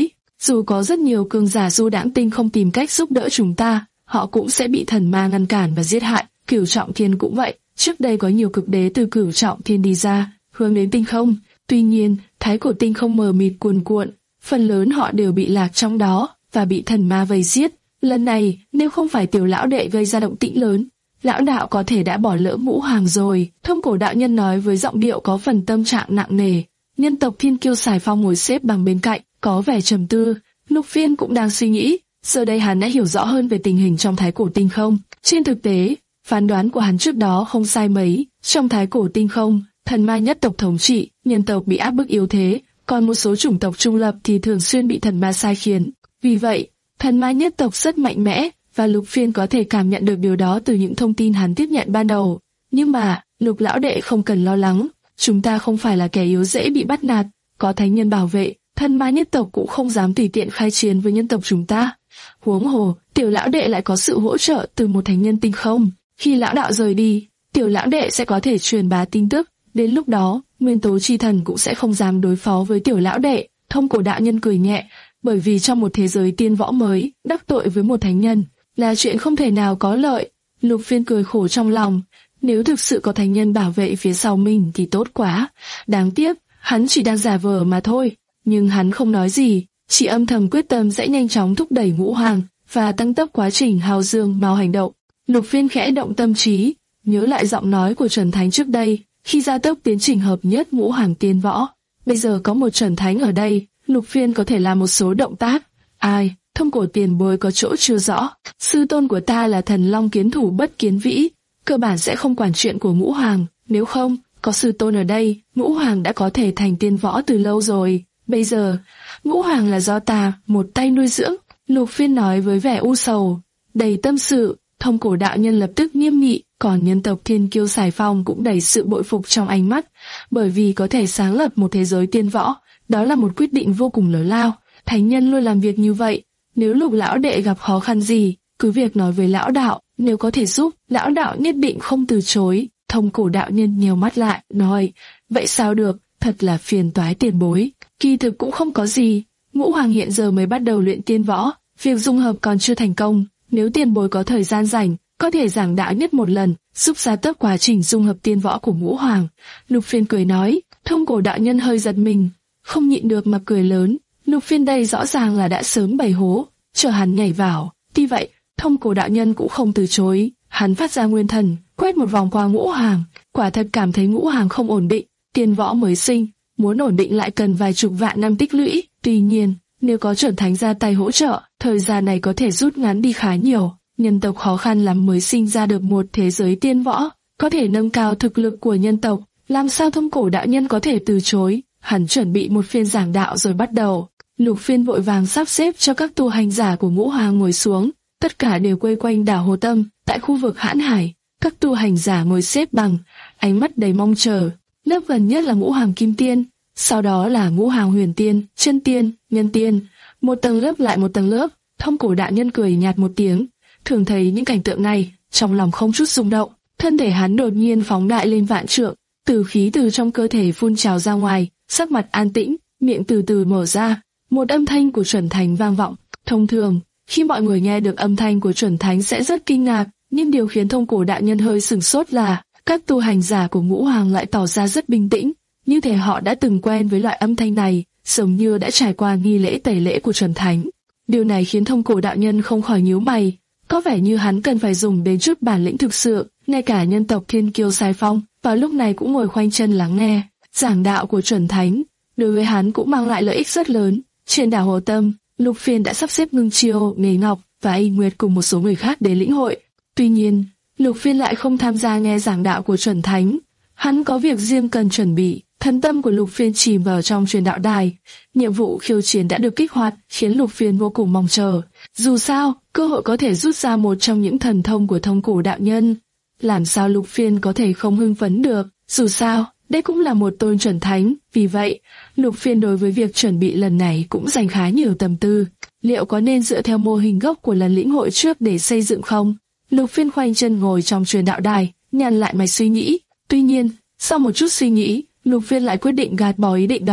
Dù có rất nhiều cường giả du đãng tinh không tìm cách giúp đỡ chúng ta, họ cũng sẽ bị thần ma ngăn cản và giết hại. Cửu Trọng Thiên cũng vậy, trước đây có nhiều cực đế từ Cửu Trọng Thiên đi ra, hướng đến tinh không. Tuy nhiên, thái cổ tinh không mờ mịt cuồn cuộn, phần lớn họ đều bị lạc trong đó và bị thần ma vây giết. Lần này, nếu không phải Tiểu lão đệ gây ra động tĩnh lớn, lão đạo có thể đã bỏ lỡ Ngũ Hoàng rồi. Thông cổ đạo nhân nói với giọng điệu có phần tâm trạng nặng nề. Nhân tộc Thiên Kiêu Sài Phong ngồi xếp bằng bên cạnh, có vẻ trầm tư. Lục Phiên cũng đang suy nghĩ. Giờ đây hắn đã hiểu rõ hơn về tình hình trong thái cổ tinh không. Trên thực tế, phán đoán của hắn trước đó không sai mấy. Trong thái cổ tinh không, thần ma nhất tộc thống trị, nhân tộc bị áp bức yếu thế, còn một số chủng tộc trung lập thì thường xuyên bị thần ma sai khiến. Vì vậy, thần ma nhất tộc rất mạnh mẽ, và Lục Phiên có thể cảm nhận được điều đó từ những thông tin hắn tiếp nhận ban đầu. Nhưng mà, Lục lão đệ không cần lo lắng, chúng ta không phải là kẻ yếu dễ bị bắt nạt, có thánh nhân bảo vệ, thần ma nhất tộc cũng không dám tùy tiện khai chiến với nhân tộc chúng ta. Huống hồ, Tiểu lão đệ lại có sự hỗ trợ từ một thánh nhân tinh không. Khi lão đạo rời đi, Tiểu lão đệ sẽ có thể truyền bá tin tức, đến lúc đó, nguyên tố chi thần cũng sẽ không dám đối phó với Tiểu lão đệ. Thông cổ đạo nhân cười nhẹ, bởi vì trong một thế giới tiên võ mới, đắc tội với một thánh nhân là chuyện không thể nào có lợi. Lục Phiên cười khổ trong lòng, nếu thực sự có thánh nhân bảo vệ phía sau mình thì tốt quá. Đáng tiếc, hắn chỉ đang giả vờ mà thôi. Nhưng hắn không nói gì, chỉ âm thầm quyết tâm sẽ nhanh chóng thúc đẩy Ngũ Hoàng và tăng tốc quá trình hào dương mau hành động. Lục Phiên khẽ động tâm trí, nhớ lại giọng nói của Chuẩn Thánh trước đây, khi gia tốc tiến trình hợp nhất Ngũ Hoàng tiên võ. Bây giờ có một Chuẩn Thánh ở đây, Lục Phiên có thể làm một số động tác. Ai? Thông cổ tiền bối có chỗ chưa rõ. Sư tôn của ta là thần long kiến thủ bất kiến vĩ, cơ bản sẽ không quản chuyện của Ngũ Hoàng. Nếu không, có sư tôn ở đây, Ngũ Hoàng đã có thể thành tiên võ từ lâu rồi. Bây giờ, Ngũ Hoàng là do ta một tay nuôi dưỡng. Lục Phiên nói với vẻ u sầu, đầy tâm sự. Thông cổ đạo nhân lập tức nghiêm nghị, còn nhân tộc Thiên Kiêu Sài Phong cũng đầy sự bội phục trong ánh mắt, bởi vì có thể sáng lập một thế giới tiên võ, đó là một quyết định vô cùng lớn lao. Thánh nhân luôn làm việc như vậy. Nếu Lục lão đệ gặp khó khăn gì, cứ việc nói với lão đạo, nếu có thể giúp, lão đạo nhất định không từ chối. Thông cổ đạo nhân nheo mắt lại, nói, vậy sao được, thật là phiền toái tiền bối. Kỳ thực cũng không có gì, Ngũ Hoàng hiện giờ mới bắt đầu luyện tiên võ, việc dung hợp còn chưa thành công. Nếu tiền bối có thời gian rảnh, có thể giảng đạo nhất một lần, giúp gia tốc quá trình dung hợp tiên võ của Ngũ Hoàng. Lục Phiên cười nói. Thông cổ đạo nhân hơi giật mình, không nhịn được mà cười lớn. Lục Phiên đây rõ ràng là đã sớm bày hố, chờ hắn nhảy vào. Tuy vậy, thông cổ đạo nhân cũng không từ chối. Hắn phát ra nguyên thần, quét một vòng qua Ngũ Hoàng, quả thật cảm thấy Ngũ Hoàng không ổn định. Tiên võ mới sinh, muốn ổn định lại cần vài chục vạn năm tích lũy. Tuy nhiên, nếu có Chuẩn Thánh ra tay hỗ trợ, thời gian này có thể rút ngắn đi khá nhiều. Nhân tộc khó khăn lắm mới sinh ra được một thế giới tiên võ, có thể nâng cao thực lực của nhân tộc. Làm sao thông cổ đạo nhân có thể từ chối? Hắn chuẩn bị một phiên giảng đạo rồi bắt đầu. Lục Phiên vội vàng sắp xếp cho các tu hành giả của Ngũ Hoàng ngồi xuống, tất cả đều quây quanh đảo Hồ Tâm, tại khu vực Hãn Hải. Các tu hành giả ngồi xếp bằng, ánh mắt đầy mong chờ. Lớp gần nhất là Ngũ Hoàng Kim Tiên, sau đó là Ngũ Hoàng Huyền Tiên, Chân Tiên, Nhân Tiên, một tầng lớp lại một tầng lớp. Thông cổ đạo nhân cười nhạt một tiếng, thường thấy những cảnh tượng này, trong lòng không chút rung động. Thân thể hắn đột nhiên phóng đại lên vạn trượng, từ khí từ trong cơ thể phun trào ra ngoài, sắc mặt an tĩnh, miệng từ từ mở ra. Một âm thanh của Chuẩn Thánh vang vọng. Thông thường, khi mọi người nghe được âm thanh của Chuẩn Thánh sẽ rất kinh ngạc, nhưng điều khiến thông cổ đạo nhân hơi sửng sốt là các tu hành giả của Ngũ Hoàng lại tỏ ra rất bình tĩnh, như thể họ đã từng quen với loại âm thanh này, giống như đã trải qua nghi lễ tẩy lễ của Chuẩn Thánh. Điều này khiến thông cổ đạo nhân không khỏi nhíu mày, có vẻ như hắn cần phải dùng đến chút bản lĩnh thực sự. Ngay cả nhân tộc Thiên Kiêu Sài Phong vào lúc này cũng ngồi khoanh chân lắng nghe giảng đạo của Chuẩn Thánh, đối với hắn cũng mang lại lợi ích rất lớn. Trên đảo Hồ Tâm, Lục Phiên đã sắp xếp Ngưng Chiêu, Nghề Ngọc và Y Nguyệt cùng một số người khác đến lĩnh hội. Tuy nhiên, Lục Phiên lại không tham gia nghe giảng đạo của Chuẩn Thánh. Hắn có việc riêng cần chuẩn bị. Thần tâm của Lục Phiên chìm vào trong truyền đạo đài. Nhiệm vụ khiêu chiến đã được kích hoạt, khiến Lục Phiên vô cùng mong chờ. Dù sao, cơ hội có thể rút ra một trong những thần thông của thông cổ đạo nhân. Làm sao Lục Phiên có thể không hưng phấn được? Dù sao, đây cũng là một tôn chuẩn thánh. Vì vậy, Lục Phiên đối với việc chuẩn bị lần này cũng dành khá nhiều tâm tư. Liệu có nên dựa theo mô hình gốc của lần lĩnh hội trước để xây dựng không? Lục Phiên khoanh chân ngồi trong truyền đạo đài, nhăn lại mạch suy nghĩ. Tuy nhiên, sau một chút suy nghĩ, Lục Phiên lại quyết định gạt bỏ ý định đó.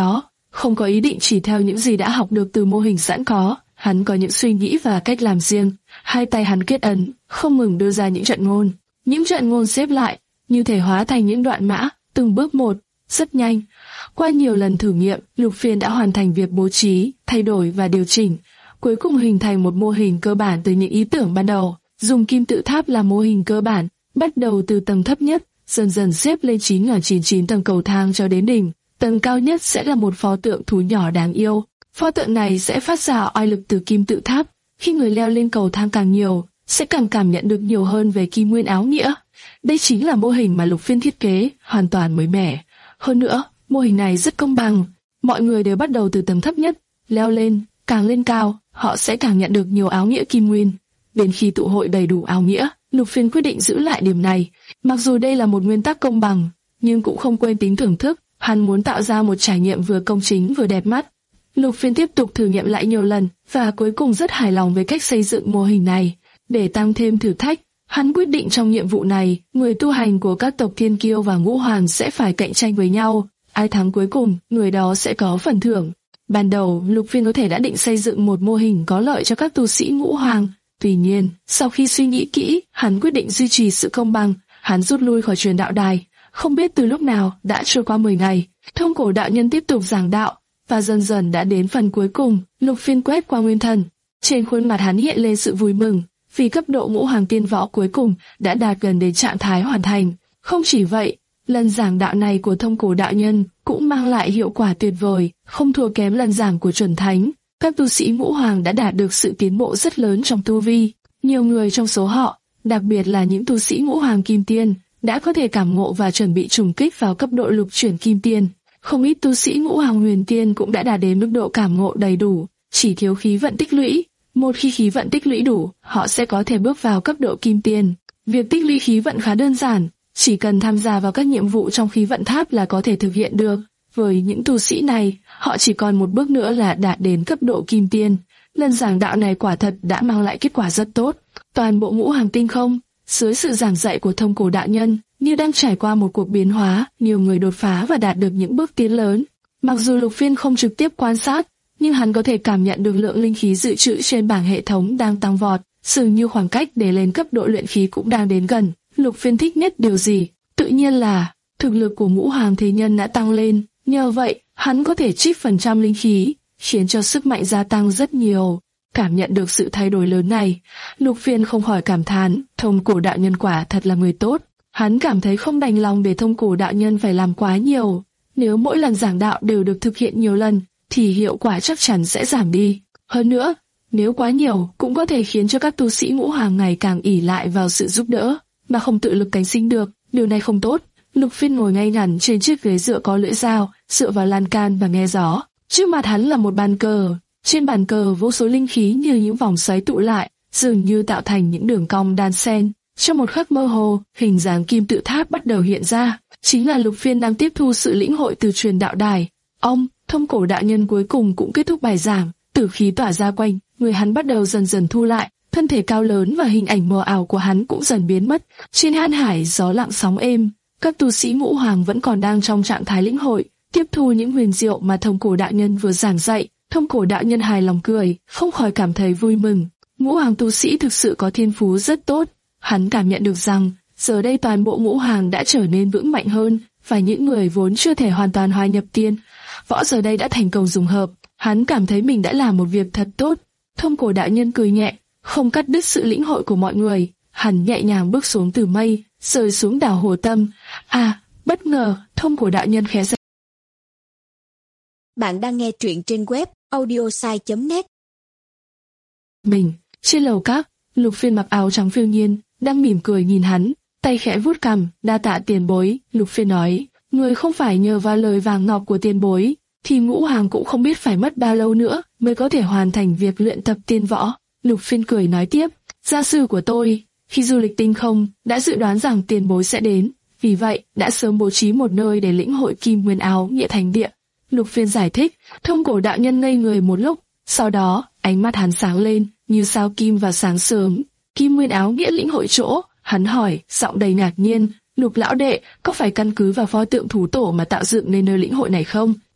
không có ý định chỉ theo những gì đã học được từ mô hình sẵn có. Hắn có những suy nghĩ và cách làm riêng. Hai tay hắn kết ấn, không ngừng đưa ra những trận ngôn. Những trận ngôn xếp lại, như thể hóa thành những đoạn mã, từng bước một, rất nhanh. Qua nhiều lần thử nghiệm, Lục Phiên đã hoàn thành việc bố trí, thay đổi và điều chỉnh, cuối cùng hình thành một mô hình cơ bản từ những ý tưởng ban đầu. Dùng kim tự tháp làm mô hình cơ bản, bắt đầu từ tầng thấp nhất, dần dần xếp lên chín nghìn chín mươi chín tầng cầu thang cho đến đỉnh. Tầng cao nhất sẽ là một pho tượng thú nhỏ đáng yêu. Pho tượng này sẽ phát ra oai lực từ kim tự tháp. Khi người leo lên cầu thang càng nhiều, sẽ càng cảm nhận được nhiều hơn về kim nguyên áo nghĩa. Đây chính là mô hình mà Lục Phiên thiết kế, hoàn toàn mới mẻ. Hơn nữa, mô hình này rất công bằng. Mọi người đều bắt đầu từ tầng thấp nhất, leo lên, càng lên cao, họ sẽ càng nhận được nhiều áo nghĩa kim nguyên. Đến khi tụ hội đầy đủ áo nghĩa, Lục Phiên quyết định giữ lại điểm này. Mặc dù đây là một nguyên tắc công bằng, nhưng cũng không quên tính thưởng thức. Hắn muốn tạo ra một trải nghiệm vừa công chính vừa đẹp mắt. Lục Phiên tiếp tục thử nghiệm lại nhiều lần và cuối cùng rất hài lòng với cách xây dựng mô hình này. Để tăng thêm thử thách, hắn quyết định trong nhiệm vụ này, người tu hành của các tộc Thiên Kiêu và Ngũ Hoàng sẽ phải cạnh tranh với nhau. Ai thắng cuối cùng, người đó sẽ có phần thưởng. Ban đầu, Lục Phiên có thể đã định xây dựng một mô hình có lợi cho các tu sĩ Ngũ Hoàng. Tuy nhiên, sau khi suy nghĩ kỹ, hắn quyết định duy trì sự công bằng. Hắn rút lui khỏi truyền đạo đài. Không biết từ lúc nào đã trôi qua mười ngày, Thông Cổ đạo nhân tiếp tục giảng đạo, và dần dần đã đến phần cuối cùng. Lục Phiên quét qua nguyên thần, trên khuôn mặt hắn hiện lên sự vui mừng, vì cấp độ Ngũ Hoàng tiên võ cuối cùng đã đạt gần đến trạng thái hoàn thành. Không chỉ vậy, lần giảng đạo này của Thông Cổ đạo nhân cũng mang lại hiệu quả tuyệt vời, không thua kém lần giảng của chuẩn thánh. Các tu sĩ Ngũ Hoàng đã đạt được sự tiến bộ rất lớn trong tu vi. Nhiều người trong số họ, đặc biệt là những tu sĩ Ngũ Hoàng kim tiên, đã có thể cảm ngộ và chuẩn bị trùng kích vào cấp độ lục chuyển kim tiên. Không ít tu sĩ Ngũ Hoàng huyền tiên cũng đã đạt đến mức độ cảm ngộ đầy đủ, chỉ thiếu khí vận tích lũy. Một khi khí vận tích lũy đủ, họ sẽ có thể bước vào cấp độ kim tiên. Việc tích lũy khí vận khá đơn giản, chỉ cần tham gia vào các nhiệm vụ trong khí vận tháp là có thể thực hiện được. Với những tu sĩ này, họ chỉ còn một bước nữa là đạt đến cấp độ kim tiên. Lần giảng đạo này quả thật đã mang lại kết quả rất tốt. Toàn bộ Ngũ Hoàng tinh không, dưới sự giảng dạy của Thông Cổ đạo nhân, như đang trải qua một cuộc biến hóa, nhiều người đột phá và đạt được những bước tiến lớn. Mặc dù Lục Phiên không trực tiếp quan sát, nhưng hắn có thể cảm nhận được lượng linh khí dự trữ trên bảng hệ thống đang tăng vọt, dường như khoảng cách để lên cấp độ luyện khí cũng đang đến gần. Lục Phiên thích nhất điều gì? Tự nhiên là thực lực của Ngũ Hoàng thế nhân đã tăng lên, nhờ vậy hắn có thể trích phần trăm linh khí, khiến cho sức mạnh gia tăng rất nhiều. Cảm nhận được sự thay đổi lớn này, Lục Phiên không khỏi cảm thán, Thông Cổ đạo nhân quả thật là người tốt. Hắn cảm thấy không đành lòng để Thông Cổ đạo nhân phải làm quá nhiều. Nếu mỗi lần giảng đạo đều được thực hiện nhiều lần, thì hiệu quả chắc chắn sẽ giảm đi. Hơn nữa, nếu quá nhiều cũng có thể khiến cho các tu sĩ Ngũ Hoàng ngày càng ỷ lại vào sự giúp đỡ, mà không tự lực cánh sinh được. Điều này không tốt. Lục Phiên ngồi ngay ngắn trên chiếc ghế dựa có lưỡi dao, dựa vào lan can và nghe gió. Trước mặt hắn là một bàn cờ. Trên bàn cờ vô số linh khí như những vòng xoáy tụ lại, dường như tạo thành những đường cong đan xen. Trong một khắc mơ hồ, hình dáng kim tự tháp bắt đầu hiện ra. Chính là Lục Phiên đang tiếp thu sự lĩnh hội từ truyền đạo đài. Ông, Thông Cổ đạo nhân cuối cùng cũng kết thúc bài giảng. Tử khí tỏa ra quanh, người hắn bắt đầu dần dần thu lại. Thân thể cao lớn và hình ảnh mờ ảo của hắn cũng dần biến mất. Trên han hải gió lặng sóng êm. Các tu sĩ Ngũ Hoàng vẫn còn đang trong trạng thái lĩnh hội, tiếp thu những huyền diệu mà Thông Cổ đạo nhân vừa giảng dạy. Thông Cổ đạo nhân hài lòng cười, không khỏi cảm thấy vui mừng. Ngũ Hoàng tu sĩ thực sự có thiên phú rất tốt. Hắn cảm nhận được rằng, giờ đây toàn bộ Ngũ Hoàng đã trở nên vững mạnh hơn, và những người vốn chưa thể hoàn toàn hòa nhập tiên võ giờ đây đã thành công dung hợp. Hắn cảm thấy mình đã làm một việc thật tốt. Thông Cổ đạo nhân cười nhẹ, không cắt đứt sự lĩnh hội của mọi người. Hắn nhẹ nhàng bước xuống từ mây, rơi xuống đảo Hồ Tâm. À, bất ngờ, Thông Cổ đạo nhân khẽ giật.
Bạn đang nghe truyện trên web audiosai chấm net.
Mình, trên lầu các, Lục Phiên mặc áo trắng phiêu nhiên, đang mỉm cười nhìn hắn, tay khẽ vuốt cằm, đa tạ tiền bối. Lục Phiên nói, người không phải nhờ vào lời vàng ngọc của tiền bối, thì Ngũ Hoàng cũng không biết phải mất bao lâu nữa mới có thể hoàn thành việc luyện tập tiên võ. Lục Phiên cười nói tiếp, gia sư của tôi, khi du lịch tinh không, đã dự đoán rằng tiền bối sẽ đến, vì vậy đã sớm bố trí một nơi để lĩnh hội kim nguyên áo nghĩa thánh địa. Lục Phiên giải thích. Thông Cổ đạo nhân ngây người một lúc, sau đó ánh mắt hắn sáng lên như sao kim vào sáng sớm. Kim nguyên áo nghĩa lĩnh hội chỗ? Hắn hỏi, giọng đầy ngạc nhiên. Lục lão đệ, có phải căn cứ vào pho tượng thú tổ mà tạo dựng nên nơi lĩnh hội này không?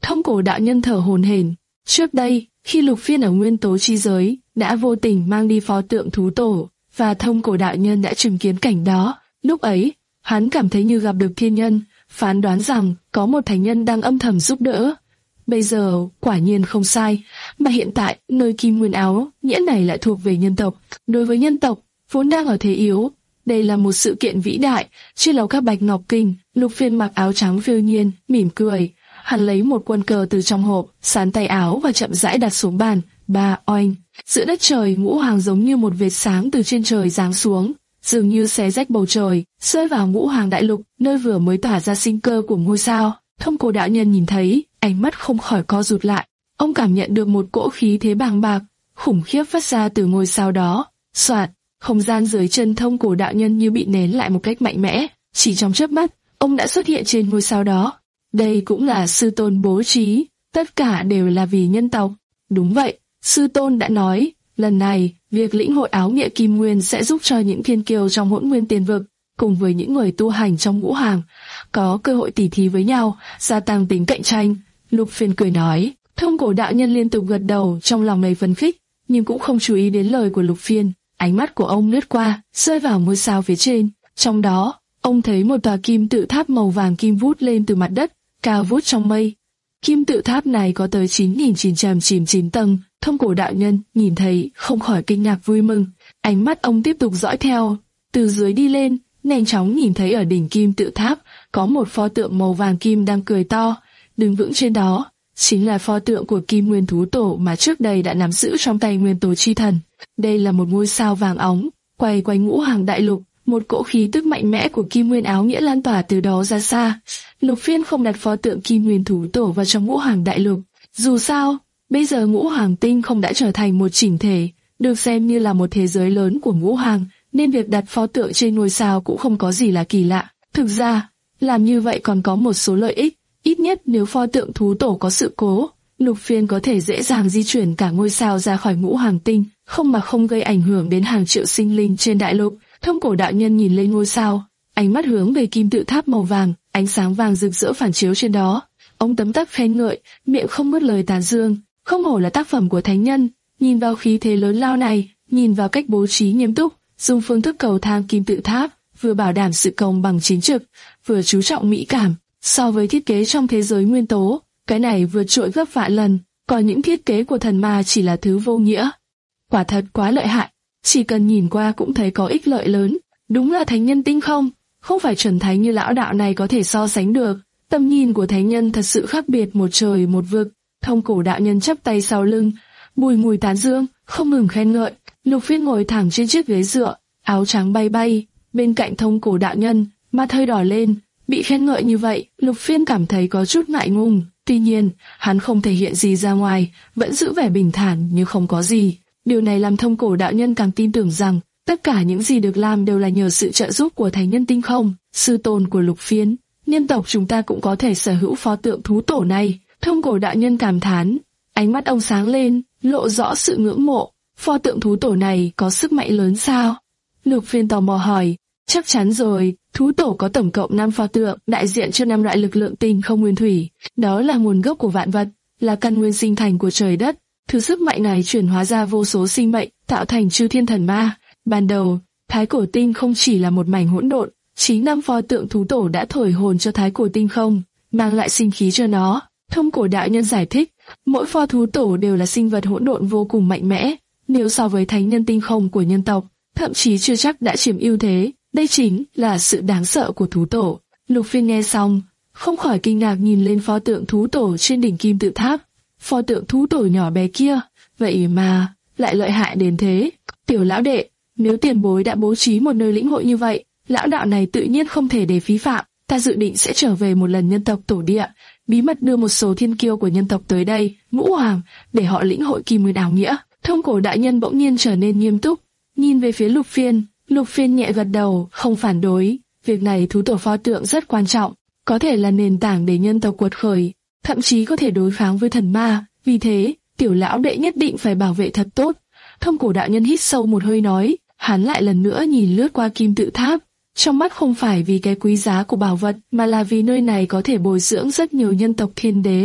Thông Cổ đạo nhân thở hổn hển. Trước đây, khi Lục Phiên ở nguyên tố chi giới, đã vô tình mang đi pho tượng thú tổ, và Thông Cổ đạo nhân đã chứng kiến cảnh đó. Lúc ấy, hắn cảm thấy như gặp được thiên nhân, phán đoán rằng có một thánh nhân đang âm thầm giúp đỡ. Bây giờ, quả nhiên không sai, mà hiện tại, nơi Kim Nguyên Áo, nghĩa này lại thuộc về nhân tộc. Đối với nhân tộc, vốn đang ở thế yếu, đây là một sự kiện vĩ đại. Trên lầu các Bạch Ngọc Kinh, Lục Phiên mặc áo trắng phiêu nhiên, mỉm cười. Hắn lấy một quân cờ từ trong hộp, sán tay áo và chậm rãi đặt xuống bàn. Ba oanh, giữa đất trời, ngũ hoàng giống như một vệt sáng từ trên trời giáng xuống, dường như xé rách bầu trời, rơi vào ngũ hoàng đại lục, nơi vừa mới tỏa ra sinh cơ của ngôi sao. Thông Cổ đạo nhân nhìn thấy, ánh mắt không khỏi co rụt lại. Ông cảm nhận được một cỗ khí thế bàng bạc, khủng khiếp phát ra từ ngôi sao đó. Soạt, không gian dưới chân Thông Cổ đạo nhân như bị nén lại một cách mạnh mẽ. Chỉ trong chớp mắt, ông đã xuất hiện trên ngôi sao đó. Đây cũng là sư tôn bố trí, tất cả đều là vì nhân tộc. Đúng vậy, sư tôn đã nói, lần này, việc lĩnh hội áo nghĩa kim nguyên sẽ giúp cho những thiên kiêu trong hỗn nguyên tiền vực, cùng với những người tu hành trong ngũ hàng, có cơ hội tỉ thí với nhau, gia tăng tính cạnh tranh. Lục Phiên cười nói. Thông Cổ đạo nhân liên tục gật đầu, trong lòng đầy phấn khích, nhưng cũng không chú ý đến lời của Lục Phiên. Ánh mắt của ông lướt qua, rơi vào ngôi sao phía trên. Trong đó, ông thấy một tòa kim tự tháp màu vàng kim vút lên từ mặt đất, cao vút trong mây. Kim tự tháp này có tới chín nghìn chín trăm chín mươi chín tầng. Thông Cổ đạo nhân nhìn thấy, không khỏi kinh ngạc vui mừng. Ánh mắt ông tiếp tục dõi theo, từ dưới đi lên, nhanh chóng nhìn thấy ở đỉnh kim tự tháp có một pho tượng màu vàng kim đang cười to, đứng vững trên đó. Chính là pho tượng của Kim Nguyên Thú Tổ mà trước đây đã nắm giữ trong tay Nguyên Tố Chi Thần. Đây là một ngôi sao vàng óng, quay quanh ngũ hàng đại lục, một cỗ khí tức mạnh mẽ của Kim Nguyên Áo Nghĩa lan tỏa từ đó ra xa. Lục Phiên không đặt pho tượng Kim Nguyên Thú Tổ vào trong ngũ hàng đại lục. Dù sao, bây giờ ngũ hàng tinh không đã trở thành một chỉnh thể, được xem như là một thế giới lớn của ngũ hàng, nên việc đặt pho tượng trên ngôi sao cũng không có gì là kỳ lạ. Thực ra, làm như vậy còn có một số lợi ích. Ít nhất nếu pho tượng thú tổ có sự cố, Lục Phiên có thể dễ dàng di chuyển cả ngôi sao ra khỏi ngũ hàng tinh, không mà không gây ảnh hưởng đến hàng triệu sinh linh trên đại lục. Thông Cổ đạo nhân nhìn lên ngôi sao, ánh mắt hướng về kim tự tháp màu vàng, ánh sáng vàng rực rỡ phản chiếu trên đó. Ông tấm tắc khen ngợi, miệng không ngớt lời tán dương, không hổ là tác phẩm của thánh nhân. Nhìn vào khí thế lớn lao này, nhìn vào cách bố trí nghiêm túc, dùng phương thức cầu thang kim tự tháp, vừa bảo đảm sự công bằng chính trực, vừa chú trọng mỹ cảm. So với thiết kế trong thế giới nguyên tố, cái này vượt trội gấp vạn lần, còn những thiết kế của thần ma chỉ là thứ vô nghĩa. Quả thật quá lợi hại, chỉ cần nhìn qua cũng thấy có ích lợi lớn. Đúng là thánh nhân tinh không, không phải chuẩn thánh như lão đạo này có thể so sánh được. Tầm nhìn của thánh nhân thật sự khác biệt một trời một vực. Thông Cổ đạo nhân chắp tay sau lưng, bùi ngùi tán dương, không ngừng khen ngợi. Lục Phiên ngồi thẳng trên chiếc ghế dựa, áo trắng bay bay, bên cạnh Thông Cổ đạo nhân, mặt hơi đỏ lên. Bị khen ngợi như vậy, Lục Phiên cảm thấy có chút ngại ngùng. Tuy nhiên, hắn không thể hiện gì ra ngoài, vẫn giữ vẻ bình thản như không có gì. Điều này làm Thông Cổ đạo nhân càng tin tưởng rằng tất cả những gì được làm đều là nhờ sự trợ giúp của thánh nhân tinh không, sư tôn của Lục Phiên. Nhân tộc chúng ta cũng có thể sở hữu pho tượng thú tổ này. Thông Cổ đạo nhân cảm thán, ánh mắt ông sáng lên, lộ rõ sự ngưỡng mộ. Pho tượng thú tổ này có sức mạnh lớn sao? Lục Phiên tò mò hỏi. Chắc chắn rồi, thú tổ có tổng cộng năm pho tượng, đại diện cho năm loại lực lượng tinh không nguyên thủy. Đó là nguồn gốc của vạn vật, là căn nguyên sinh thành của trời đất. Thứ sức mạnh này chuyển hóa ra vô số sinh mệnh, tạo thành chư thiên thần ma. Ban đầu, thái cổ tinh không chỉ là một mảnh hỗn độn, chính năm pho tượng thú tổ đã thổi hồn cho thái cổ tinh không, mang lại sinh khí cho nó. Thông Cổ đạo nhân giải thích, mỗi pho thú tổ đều là sinh vật hỗn độn vô cùng mạnh mẽ. Nếu so với thánh nhân tinh không của nhân tộc, thậm chí chưa chắc đã chiếm ưu thế. Đây chính là sự đáng sợ của thú tổ. Lục Phiên nghe xong, không khỏi kinh ngạc nhìn lên pho tượng thú tổ trên đỉnh kim tự tháp. Pho tượng thú tổ nhỏ bé kia, vậy mà lại lợi hại đến thế. Tiểu lão đệ, nếu tiền bối đã bố trí một nơi lĩnh hội như vậy, lão đạo này tự nhiên không thể để phí phạm. Ta dự định sẽ trở về một lần nhân tộc tổ địa, bí mật đưa một số thiên kiêu của nhân tộc tới đây, ngũ hoàng, để họ lĩnh hội Kim Nguyên Áo Nghĩa. Thông Cổ đại nhân bỗng nhiên trở nên nghiêm túc, nhìn về phía Lục Phiên. Lục Phiên nhẹ gật đầu, không phản đối. Việc này thú tổ pho tượng rất quan trọng, có thể là nền tảng để nhân tộc quật khởi, thậm chí có thể đối kháng với thần ma. Vì thế, tiểu lão đệ nhất định phải bảo vệ thật tốt. Thông Cổ đạo nhân hít sâu một hơi nói. Hắn lại lần nữa nhìn lướt qua kim tự tháp, trong mắt không phải vì cái quý giá của bảo vật, mà là vì nơi này có thể bồi dưỡng rất nhiều nhân tộc thiên đế.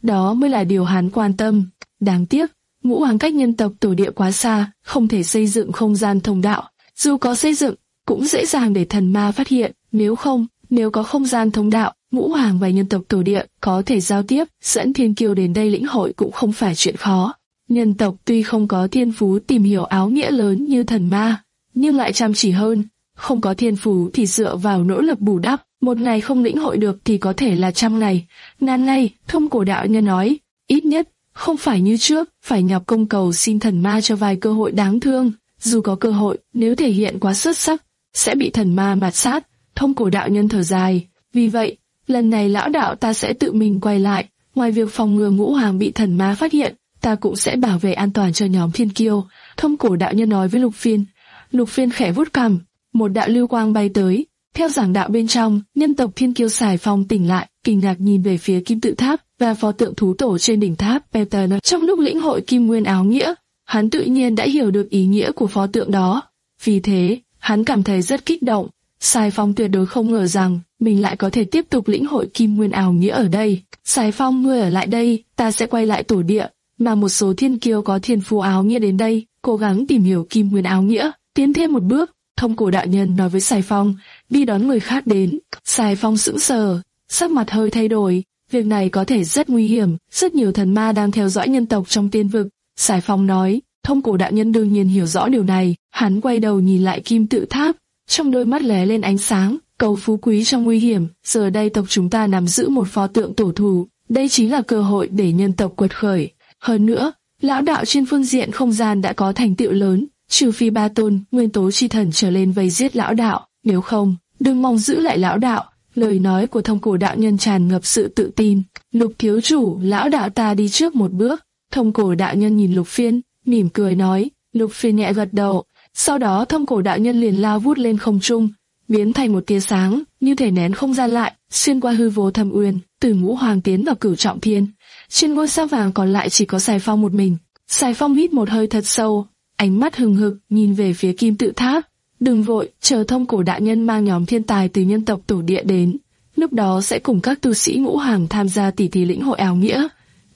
đó mới là điều hắn quan tâm. Đáng tiếc, Ngũ Hoàng cách nhân tộc tổ địa quá xa, không thể xây dựng không gian thông đạo. Dù có xây dựng, cũng dễ dàng để thần ma phát hiện. Nếu không, nếu có không gian thông đạo, Ngũ Hoàng và nhân tộc tổ địa có thể giao tiếp, dẫn thiên kiêu đến đây lĩnh hội cũng không phải chuyện khó. Nhân tộc tuy không có thiên phú tìm hiểu áo nghĩa lớn như thần ma, nhưng lại chăm chỉ hơn. Không có thiên phú thì dựa vào nỗ lực bù đắp, một ngày không lĩnh hội được thì có thể là trăm ngày, ngàn ngày. Thông Cổ đạo nhân nói, ít nhất không phải như trước, phải nhọc công cầu xin thần ma cho vài cơ hội đáng thương. Dù có cơ hội, nếu thể hiện quá xuất sắc, sẽ bị thần ma mạt sát. Thông Cổ đạo nhân thở dài, vì vậy, lần này lão đạo ta sẽ tự mình quay lại. Ngoài việc phòng ngừa Ngũ Hoàng bị thần ma phát hiện, ta cũng sẽ bảo vệ an toàn cho nhóm thiên kiêu. Thông Cổ đạo nhân nói với Lục Phiên. Lục Phiên khẽ vuốt cằm, một đạo lưu quang bay tới. Theo giảng đạo bên trong, nhân tộc thiên kiêu Sài Phong tỉnh lại, kinh ngạc nhìn về phía kim tự tháp và pho tượng thú tổ trên đỉnh tháp Peter. Trong lúc lĩnh hội kim nguyên áo nghĩa, hắn tự nhiên đã hiểu được ý nghĩa của pho tượng đó. Vì thế, hắn cảm thấy rất kích động. Sài Phong tuyệt đối không ngờ rằng mình lại có thể tiếp tục lĩnh hội kim nguyên áo nghĩa ở đây. Sài Phong, ngươi ở lại đây, ta sẽ quay lại tổ địa, mà một số thiên kiêu có thiên phú áo nghĩa đến đây, cố gắng tìm hiểu kim nguyên áo nghĩa, tiến thêm một bước. Thông Cổ đạo nhân nói với Sài Phong, đi đón người khác đến. Sài Phong sững sờ, sắc mặt hơi thay đổi. Việc này có thể rất nguy hiểm, rất nhiều thần ma đang theo dõi nhân tộc trong tiên vực. Sài Phong nói, Thông Cổ đạo nhân đương nhiên hiểu rõ điều này. Hắn quay đầu nhìn lại kim tự tháp, trong đôi mắt lóe lên ánh sáng. Cầu phú quý trong nguy hiểm, giờ đây tộc chúng ta nắm giữ một pho tượng tổ thù, đây chính là cơ hội để nhân tộc quật khởi. Hơn nữa, lão đạo trên phương diện không gian đã có thành tựu lớn, trừ phi ba tôn nguyên tố chi thần trở lên vây giết lão đạo, nếu không, đừng mong giữ lại lão đạo. Lời nói của Thông Cổ đạo nhân tràn ngập sự tự tin. Lục thiếu chủ, lão đạo ta đi trước một bước. Thông Cổ đạo nhân nhìn Lục Phiên, mỉm cười nói. Lục Phiên nhẹ gật đầu. Sau đó Thông Cổ đạo nhân liền lao vút lên không trung, biến thành một tia sáng, như thể nén không gian lại, xuyên qua hư vô thâm uyên, từ Ngũ Hoàng tiến vào Cửu Trọng Thiên. Trên ngôi sao vàng còn lại chỉ có Sài Phong một mình. Sài Phong hít một hơi thật sâu, ánh mắt hừng hực nhìn về phía kim tự tháp. Đừng vội, chờ Thông Cổ đạo nhân mang nhóm thiên tài từ nhân tộc tổ địa đến, lúc đó sẽ cùng các tu sĩ Ngũ Hoàng tham gia tỉ thí lĩnh hội áo nghĩa.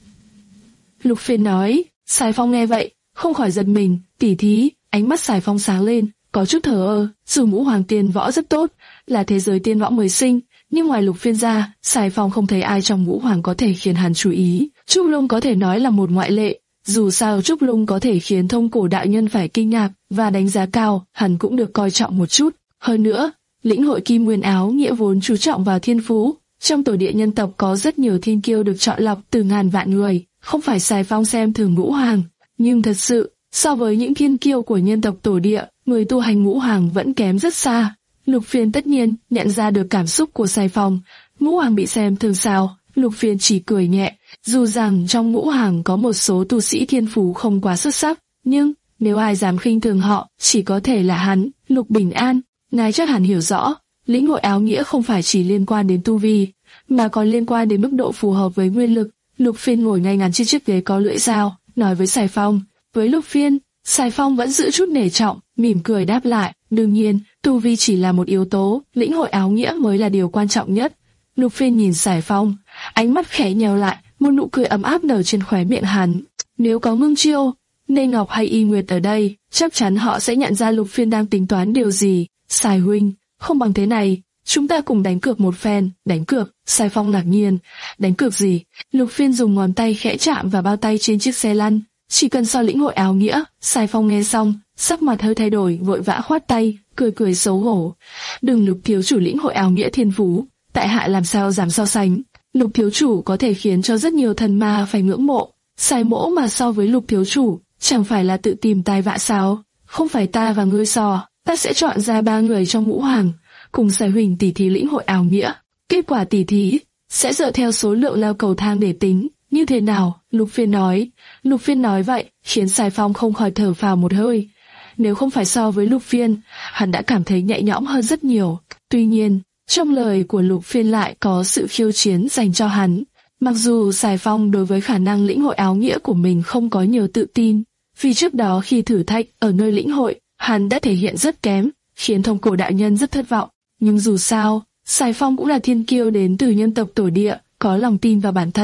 Lục Phiên nói. Sài Phong nghe vậy, không khỏi giật mình. Tỉ thí? Ánh mắt Sài Phong sáng lên, có chút thờ ơ. Dù Ngũ Hoàng tiên võ rất tốt, là thế giới tiên võ mới sinh, nhưng ngoài Lục Phiên ra, Sài Phong không thấy ai trong Ngũ Hoàng có thể khiến hắn chú ý. Trúc Lung có thể nói là một ngoại lệ. Dù sao Trúc Lung có thể khiến Thông Cổ đạo nhân phải kinh ngạc và đánh giá cao, hắn cũng được coi trọng một chút. Hơn nữa, lĩnh hội kim nguyên áo nghĩa vốn chú trọng vào thiên phú. Trong tổ địa nhân tộc có rất nhiều thiên kiêu được chọn lọc từ ngàn vạn người, không phải Sài Phong xem thường Ngũ Hoàng, nhưng thật sự, so với những thiên kiêu của nhân tộc tổ địa, người tu hành Ngũ Hoàng vẫn kém rất xa. Lục Phiên tất nhiên nhận ra được cảm xúc của Sài Phong. Ngũ Hoàng bị xem thường sao? Lục Phiên chỉ cười nhẹ. Dù rằng trong Ngũ Hoàng có một số tu sĩ thiên phú không quá xuất sắc, nhưng nếu ai dám khinh thường họ, chỉ có thể là hắn. Lục Bình An, ngài chắc hẳn hiểu rõ, lĩnh hội áo nghĩa không phải chỉ liên quan đến tu vi, mà còn liên quan đến mức độ phù hợp với nguyên lực. Lục Phiên ngồi ngay ngắn trên chiếc ghế có lưỡi dao, nói với Sài Phong. Với Lục Phiên, Sài Phong vẫn giữ chút nể trọng, mỉm cười đáp lại. Đương nhiên, tu vi chỉ là một yếu tố, lĩnh hội áo nghĩa mới là điều quan trọng nhất. Lục Phiên nhìn Sài Phong, ánh mắt khẽ nheo lại, một nụ cười ấm áp nở trên khóe miệng hắn. Nếu có Ngưng Chiêu, Nê Ngọc hay Y Nguyệt ở đây, chắc chắn họ sẽ nhận ra Lục Phiên đang tính toán điều gì. Sài huynh, không bằng thế này, chúng ta cùng đánh cược một phen. Đánh cược? Sài Phong ngạc nhiên. Đánh cược gì? Lục Phiên dùng ngón tay khẽ chạm vào bao tay trên chiếc xe lăn. Chỉ cần so lĩnh hội áo nghĩa. Sài Phong nghe xong, sắc mặt hơi thay đổi, vội vã khoát tay, cười cười xấu hổ. Đừng, Lục thiếu chủ lĩnh hội áo nghĩa thiên phú, tại hạ làm sao dám so sánh. Lục thiếu chủ có thể khiến cho rất nhiều thần ma phải ngưỡng mộ. Sài mỗ mà so với Lục thiếu chủ, chẳng phải là tự tìm tai vạ sao? Không phải ta và ngươi so, ta sẽ chọn ra ba người trong Ngũ Hoàng, cùng Sài huynh tỉ thí lĩnh hội áo nghĩa. Kết quả tỉ thí sẽ dựa theo số lượng leo cầu thang để tính. Như thế nào? Lục Phiên nói. Lục Phiên nói vậy khiến Sài Phong không khỏi thở phào một hơi. Nếu không phải so với Lục Phiên, hắn đã cảm thấy nhẹ nhõm hơn rất nhiều. Tuy nhiên, trong lời của Lục Phiên lại có sự khiêu chiến dành cho hắn. Mặc dù Sài Phong đối với khả năng lĩnh hội áo nghĩa của mình không có nhiều tự tin, vì trước đó khi thử thách ở nơi lĩnh hội, hắn đã thể hiện rất kém, khiến Thông Cổ đạo nhân rất thất vọng. Nhưng dù sao, Sài Phong cũng là thiên kiêu đến từ nhân tộc tổ địa, có lòng tin vào bản thân.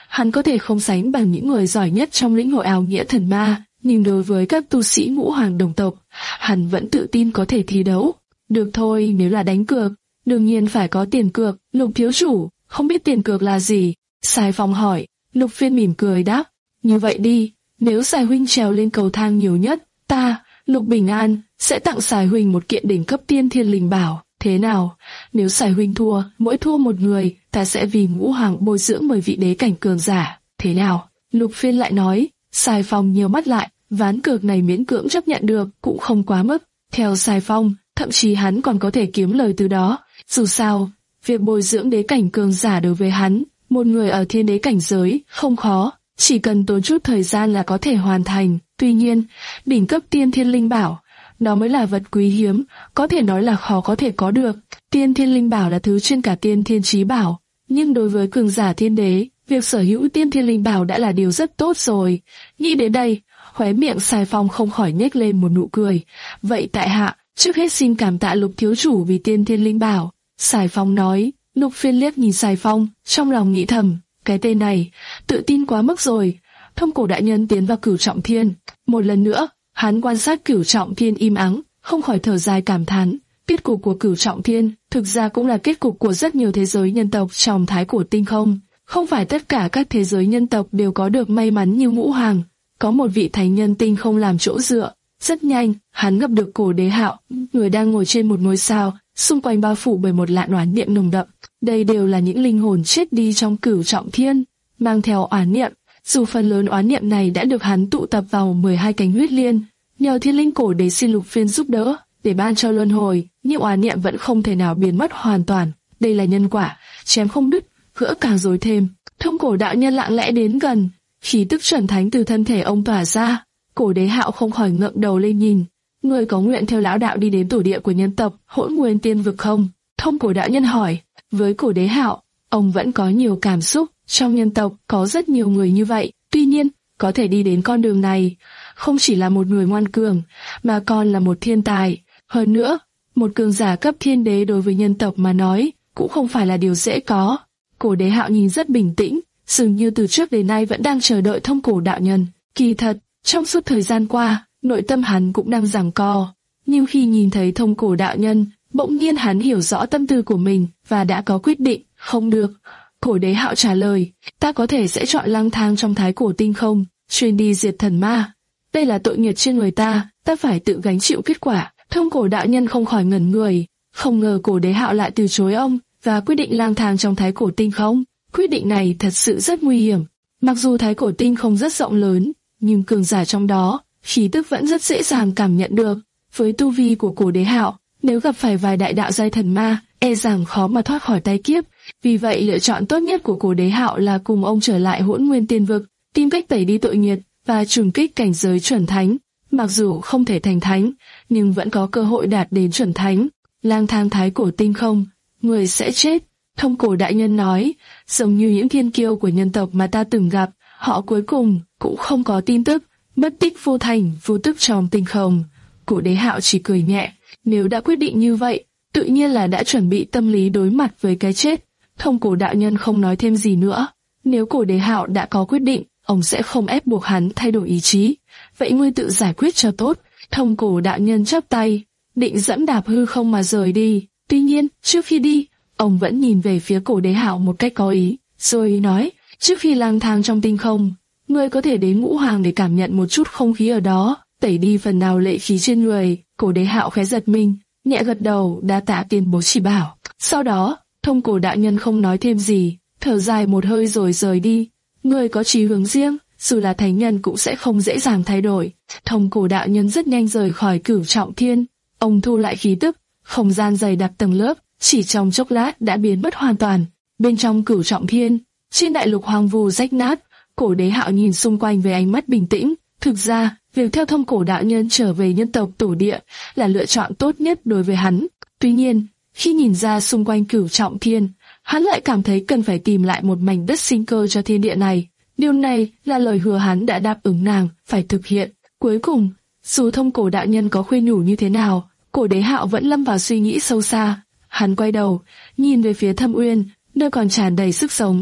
Hắn có thể không sánh bằng những người giỏi nhất trong lĩnh hội ảo nghĩa thần ma, nhưng đối với các tu sĩ ngũ hoàng đồng tộc, hắn vẫn tự tin có thể thi đấu. Được thôi, nếu là đánh cược, đương nhiên phải có tiền cược. Lục thiếu chủ, không biết tiền cược là gì? Sai Phong hỏi. Lục Phiên mỉm cười đáp, như vậy đi, nếu Sai huynh trèo lên cầu thang nhiều nhất, ta, Lục Bình An, sẽ tặng Sai huynh một kiện đỉnh cấp tiên thiên linh bảo. Thế nào? Nếu Sai huynh thua, mỗi thua một người, ta sẽ vì ngũ hoàng bồi dưỡng mười vị đế cảnh cường giả. Thế nào? Lục Phiên lại nói. Sai Phong nhiều mắt lại, ván cược này miễn cưỡng chấp nhận được, cũng không quá mức. Theo Sai Phong, thậm chí hắn còn có thể kiếm lời từ đó. Dù sao, việc bồi dưỡng đế cảnh cường giả đối với hắn, một người ở thiên đế cảnh giới, không khó, chỉ cần tốn chút thời gian là có thể hoàn thành. Tuy nhiên, đỉnh cấp tiên thiên linh bảo, đó mới là vật quý hiếm, có thể nói là khó có thể có được. Tiên thiên linh bảo là thứ trên cả tiên thiên chí bảo, nhưng đối với cường giả thiên đế, việc sở hữu tiên thiên linh bảo đã là điều rất tốt rồi. Nghĩ đến đây, khóe miệng Sai Phong không khỏi nhếch lên một nụ cười. Vậy tại hạ, trước hết xin cảm tạ Lục thiếu chủ vì tiên thiên linh bảo. Sai Phong nói. Lục Phiên liếc nhìn Sai Phong, trong lòng nghĩ thầm, cái tên này, tự tin quá mức rồi. Thông cổ đại nhân tiến vào cửu trọng thiên. Một lần nữa, hắn quan sát cửu trọng thiên im ắng, không khỏi thở dài cảm thán. Kết cục của cửu trọng thiên, thực ra cũng là kết cục của rất nhiều thế giới nhân tộc trong thái cổ tinh không. Không phải tất cả các thế giới nhân tộc đều có được may mắn như ngũ hoàng. Có một vị thánh nhân tinh không làm chỗ dựa. Rất nhanh, hắn gặp được Cổ Đế Hạo, người đang ngồi trên một ngôi sao, xung quanh bao phủ bởi một làn oán niệm nồng đậm. Đây đều là những linh hồn chết đi trong cửu trọng thiên, mang theo oán niệm. Dù phần lớn oán niệm này đã được hắn tụ tập vào mười hai cánh huyết liên, nhờ Thiên Linh Cổ Đế xin Lục Phiên giúp đỡ để ban cho luân hồi, nhưng oán niệm vẫn không thể nào biến mất hoàn toàn. Đây là nhân quả, chém không đứt, gỡ càng rối thêm. Thông cổ đạo nhân lặng lẽ đến gần, khí tức chuẩn thánh từ thân thể ông tỏa ra. Cổ Đế Hạo không khỏi ngẩng đầu lên nhìn. Người có nguyện theo lão đạo đi đến tổ địa của nhân tộc Hỗn Nguyên Tiên Vực không? Thông cổ đạo nhân hỏi. Với Cổ Đế Hạo, ông vẫn có nhiều cảm xúc. Trong nhân tộc có rất nhiều người như vậy. Tuy nhiên, có thể đi đến con đường này, không chỉ là một người ngoan cường, mà còn là một thiên tài. Hơn nữa, một cường giả cấp thiên đế đối với nhân tộc mà nói, cũng không phải là điều dễ có. Cổ Đế Hạo nhìn rất bình tĩnh, dường như từ trước đến nay vẫn đang chờ đợi thông cổ đạo nhân. Kỳ thật, trong suốt thời gian qua, nội tâm hắn cũng đang giằng co. Nhưng khi nhìn thấy thông cổ đạo nhân, bỗng nhiên hắn hiểu rõ tâm tư của mình và đã có quyết định. Không được. Cổ Đế Hạo trả lời, ta có thể sẽ chọn lang thang trong thái cổ tinh không, chuyên đi diệt thần ma. Đây là tội nghiệp trên người ta, ta phải tự gánh chịu kết quả. Thông cổ đạo nhân không khỏi ngẩn người, không ngờ Cổ Đế Hạo lại từ chối ông và quyết định lang thang trong thái cổ tinh không. Quyết định này thật sự rất nguy hiểm. Mặc dù thái cổ tinh không rất rộng lớn, nhưng cường giả trong đó, khí tức vẫn rất dễ dàng cảm nhận được. Với tu vi của Cổ Đế Hạo, nếu gặp phải vài đại đạo giai thần ma, e rằng khó mà thoát khỏi tay kiếp. Vì vậy lựa chọn tốt nhất của Cổ Đế Hạo là cùng ông trở lại Hỗn Nguyên Tiên Vực, tìm cách tẩy đi tội nghiệt và trùng kích cảnh giới chuẩn thánh. Mặc dù không thể thành thánh, nhưng vẫn có cơ hội đạt đến chuẩn thánh. Lang thang thái cổ tinh không, người sẽ chết. Thông cổ đại nhân nói, giống như những thiên kiêu của nhân tộc mà ta từng gặp, họ cuối cùng cũng không có tin tức, mất tích vô thành vô tức trong tinh không. Cổ Đế Hạo chỉ cười nhẹ, nếu đã quyết định như vậy, tự nhiên là đã chuẩn bị tâm lý đối mặt với cái chết. Thông cổ đạo nhân không nói thêm gì nữa. Nếu Cổ Đế Hạo đã có quyết định, ông sẽ không ép buộc hắn thay đổi ý chí. Vậy ngươi tự giải quyết cho tốt. Thông cổ đạo nhân chắp tay, định dẫm đạp hư không mà rời đi. Tuy nhiên, trước khi đi, ông vẫn nhìn về phía Cổ Đế Hạo một cách có ý, rồi nói, trước khi lang thang trong tinh không, ngươi có thể đến Ngũ Hoàng để cảm nhận một chút không khí ở đó, tẩy đi phần nào lệ khí trên người. Cổ Đế Hạo khẽ giật mình, nhẹ gật đầu, đa tạ tiền bối chỉ bảo. Sau đó, thông cổ đạo nhân không nói thêm gì, thở dài một hơi rồi rời đi. Ngươi có chí hướng riêng, dù là thánh nhân cũng sẽ không dễ dàng thay đổi. Thông cổ đạo nhân rất nhanh rời khỏi cửu trọng thiên. Ông thu lại khí tức, không gian dày đặc tầng lớp, chỉ trong chốc lát đã biến mất hoàn toàn. Bên trong cửu trọng thiên, trên đại lục hoang vu rách nát, Cổ Đế Hạo nhìn xung quanh với ánh mắt bình tĩnh. Thực ra, việc theo thông cổ đạo nhân trở về nhân tộc tổ địa là lựa chọn tốt nhất đối với hắn. Tuy nhiên, khi nhìn ra xung quanh cửu trọng thiên, hắn lại cảm thấy cần phải tìm lại một mảnh đất sinh cơ cho thiên địa này. Điều này là lời hứa hắn đã đáp ứng nàng phải thực hiện. Cuối cùng, dù thông cổ đạo nhân có khuyên nhủ như thế nào, Cổ Đế Hạo vẫn lâm vào suy nghĩ sâu xa. Hắn quay đầu, nhìn về phía Thâm Uyên, nơi còn tràn đầy sức sống.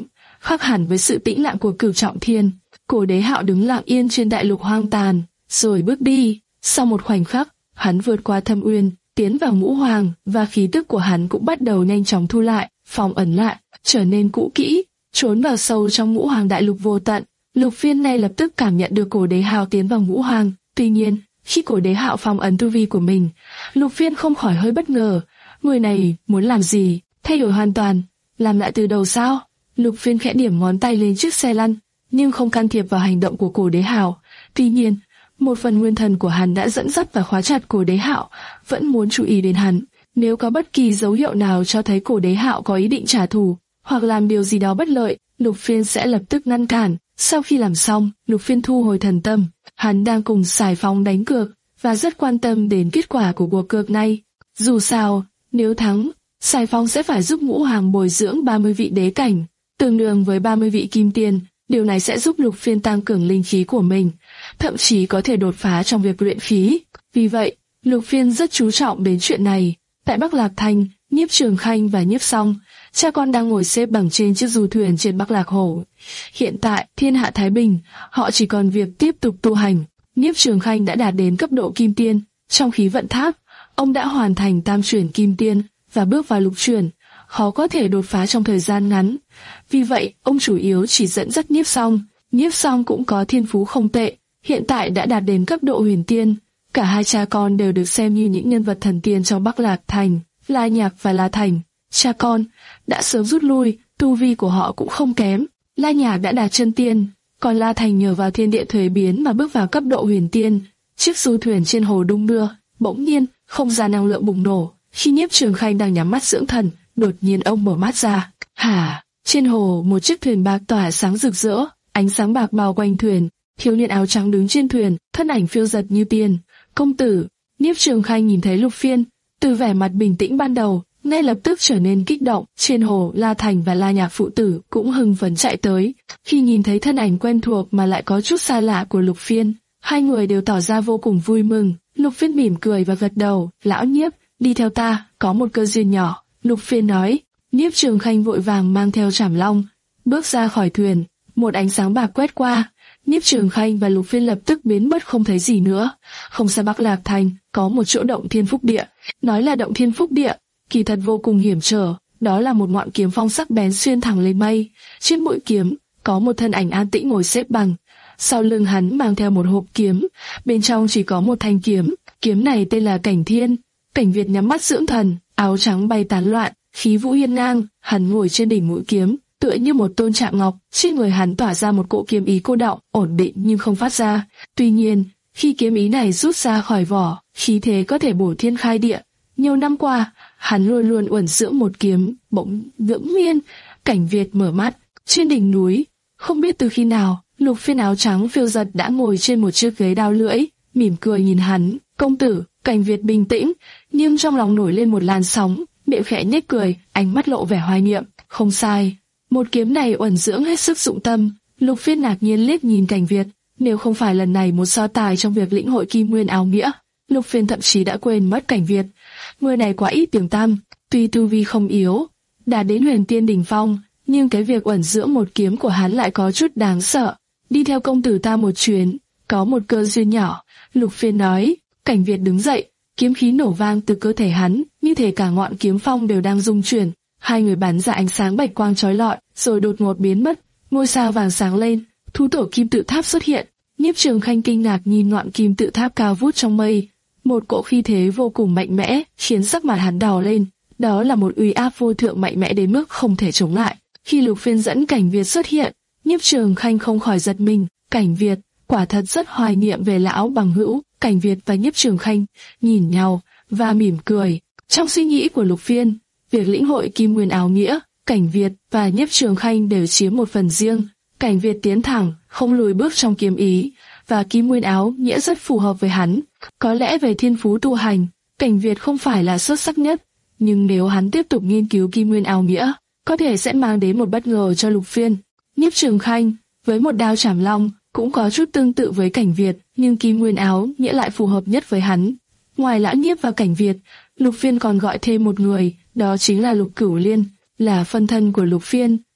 khác hẳn với sự tĩnh lặng của Cửu Trọng Thiên. Cổ Đế Hạo đứng lặng yên trên đại lục hoang tàn, rồi bước đi. Sau một khoảnh khắc, hắn vượt qua thâm uyên, tiến vào ngũ hoàng, và khí tức của hắn cũng bắt đầu nhanh chóng thu lại, phong ẩn lại, trở nên cũ kỹ, trốn vào sâu trong ngũ hoàng đại lục vô tận. Lục Phiên này lập tức cảm nhận được Cổ Đế Hạo tiến vào ngũ hoàng. Tuy nhiên, khi Cổ Đế Hạo phong ấn tu vi của mình, Lục Phiên không khỏi hơi bất ngờ. Người này muốn làm gì? Thay đổi hoàn toàn? Làm lại từ đầu sao? Lục Phiên khẽ điểm ngón tay lên chiếc xe lăn, nhưng không can thiệp vào hành động của Cổ Đế Hạo. Tuy nhiên, một phần nguyên thần của hắn đã dẫn dắt và khóa chặt Cổ Đế Hạo, vẫn muốn chú ý đến hắn. Nếu có bất kỳ dấu hiệu nào cho thấy Cổ Đế Hạo có ý định trả thù hoặc làm điều gì đó bất lợi, Lục Phiên sẽ lập tức ngăn cản. Sau khi làm xong, Lục Phiên thu hồi thần tâm. Hắn đang cùng Sải Phong đánh cược và rất quan tâm đến kết quả của cuộc cược này. Dù sao, nếu thắng, Sải Phong sẽ phải giúp ngũ hoàng bồi dưỡng ba mươi vị đế cảnh, tương đương với ba mươi vị kim tiên. Điều này sẽ giúp Lục Phiên tăng cường linh khí của mình, thậm chí có thể đột phá trong việc luyện khí. Vì vậy, Lục Phiên rất chú trọng đến chuyện này. Tại Bắc Lạc Thành, Nhiếp Trường Khanh và Nhiếp Song, cha con đang ngồi xếp bằng trên chiếc du thuyền trên Bắc Lạc Hồ. Hiện tại, thiên hạ thái bình, họ chỉ còn việc tiếp tục tu hành. Nhiếp Trường Khanh đã đạt đến cấp độ kim tiên, trong khí vận tháp, ông đã hoàn thành tam chuyển kim tiên và bước vào lục chuyển, khó có thể đột phá trong thời gian ngắn. Vì vậy, ông chủ yếu chỉ dẫn dắt Nhiếp Song. Nhiếp Song cũng có thiên phú không tệ, hiện tại đã đạt đến cấp độ huyền tiên. Cả hai cha con đều được xem như những nhân vật thần tiên trong Bắc Lạc Thành. La Nhạc và La Thành, cha con, đã sớm rút lui, tu vi của họ cũng không kém. La Nhạc đã đạt chân tiên, còn La Thành nhờ vào thiên địa thuế biến mà bước vào cấp độ huyền tiên. Chiếc du thuyền trên hồ đung đưa, bỗng nhiên, không gian năng lượng bùng nổ. Khi Nhiếp Trường Khanh đang nhắm mắt dưỡng thần, đột nhiên ông mở mắt ra. Hả? Trên hồ, một chiếc thuyền bạc tỏa sáng rực rỡ, ánh sáng bạc bao quanh thuyền. Thiếu niên áo trắng đứng trên thuyền, thân ảnh phiêu dật như tiên. Công tử. Nhiếp Trường Khanh nhìn thấy Lục Phiên, từ vẻ mặt bình tĩnh ban đầu, ngay lập tức trở nên kích động. Trên hồ, La Thành và La Nhạc phụ tử cũng hưng phấn chạy tới. Khi nhìn thấy thân ảnh quen thuộc mà lại có chút xa lạ của Lục Phiên, hai người đều tỏ ra vô cùng vui mừng. Lục Phiên mỉm cười và gật đầu. Lão Nhiếp, đi theo ta, có một cơ duyên nhỏ. Lục Phiên nói. Nhiếp Trường Khanh vội vàng mang theo Trảm Long, bước ra khỏi thuyền. Một ánh sáng bạc quét qua, Nhiếp Trường Khanh và Lục Phiên lập tức biến mất không thấy gì nữa. Không xa Bắc Lạc Thành, có một chỗ động Thiên Phúc Địa. Nói là động Thiên Phúc Địa, kỳ thật vô cùng hiểm trở. Đó là một ngọn kiếm phong sắc bén xuyên thẳng lên mây. Trên mũi kiếm, có một thân ảnh an tĩnh ngồi xếp bằng. Sau lưng hắn mang theo một hộp kiếm, bên trong chỉ có một thanh kiếm. Kiếm này tên là Cảnh Thiên. Cảnh Việt nhắm mắt dưỡng thần, áo trắng bay tán loạn, khí vũ hiên ngang. Hắn ngồi trên đỉnh mũi kiếm, tựa như một tôn trạm ngọc. Trên người hắn tỏa ra một cỗ kiếm ý cô đọng, ổn định nhưng không phát ra. Tuy nhiên, khi kiếm ý này rút ra khỏi vỏ, khí thế có thể bổ thiên khai địa. Nhiều năm qua, hắn luôn luôn uẩn dưỡng một kiếm, bỗng vững nguyên. Cảnh Việt mở mắt, trên đỉnh núi, không biết từ khi nào, Lục Phiên áo trắng phiêu giật đã ngồi trên một chiếc ghế đao lưỡi, mỉm cười nhìn hắn. Công tử. Cảnh Việt bình tĩnh, nhưng trong lòng nổi lên một làn sóng, miệng khẽ nhếch cười, ánh mắt lộ vẻ hoài niệm. Không sai, một kiếm này uẩn dưỡng hết sức dụng tâm. Lục Phiên ngạc nhiên liếc nhìn Cảnh Việt. Nếu không phải lần này một so tài trong việc lĩnh hội Kim Nguyên áo nghĩa, Lục Phiên thậm chí đã quên mất Cảnh Việt. Người này quá ít tiếng tăm, tuy tu vi không yếu, đã đến huyền tiên đỉnh phong, nhưng cái việc uẩn dưỡng một kiếm của hắn lại có chút đáng sợ. Đi theo công tử ta một chuyến, có một cơ duyên nhỏ. Lục Phiên nói. Cảnh Việt đứng dậy, kiếm khí nổ vang từ cơ thể hắn, như thể cả ngọn kiếm phong đều đang rung chuyển. Hai người bắn ra ánh sáng bạch quang chói lọi, rồi đột ngột biến mất. Ngôi sao vàng sáng lên, thú tổ kim tự tháp xuất hiện. Nhiếp Trường Khanh kinh ngạc nhìn ngọn kim tự tháp cao vút trong mây, một cỗ khí thế vô cùng mạnh mẽ, khiến sắc mặt hắn đỏ lên. Đó là một uy áp vô thượng mạnh mẽ đến mức không thể chống lại. Khi Lục Phiên dẫn Cảnh Việt xuất hiện, Nhiếp Trường Khanh không khỏi giật mình. Cảnh Việt quả thật rất hoài niệm về lão bằng hữu. Cảnh Việt và Nhiếp Trường Khanh nhìn nhau và mỉm cười. Trong suy nghĩ của Lục Phiên, việc lĩnh hội Kim Nguyên áo nghĩa, Cảnh Việt và Nhiếp Trường Khanh đều chiếm một phần riêng. Cảnh Việt tiến thẳng, không lùi bước trong kiếm ý, và Kim Nguyên áo nghĩa rất phù hợp với hắn. Có lẽ về thiên phú tu hành, Cảnh Việt không phải là xuất sắc nhất, nhưng nếu hắn tiếp tục nghiên cứu Kim Nguyên áo nghĩa, có thể sẽ mang đến một bất ngờ cho Lục Phiên. Nhiếp Trường Khanh với một đao Trảm Long cũng có chút tương tự với Cảnh Việt, nhưng Kim Nguyên áo nghĩa lại phù hợp nhất với hắn. Ngoài Lão Nhiếp và Cảnh Việt, Lục Phiên còn gọi thêm một người, đó chính là Lục Cửu Liên, là phân thân của Lục Phiên.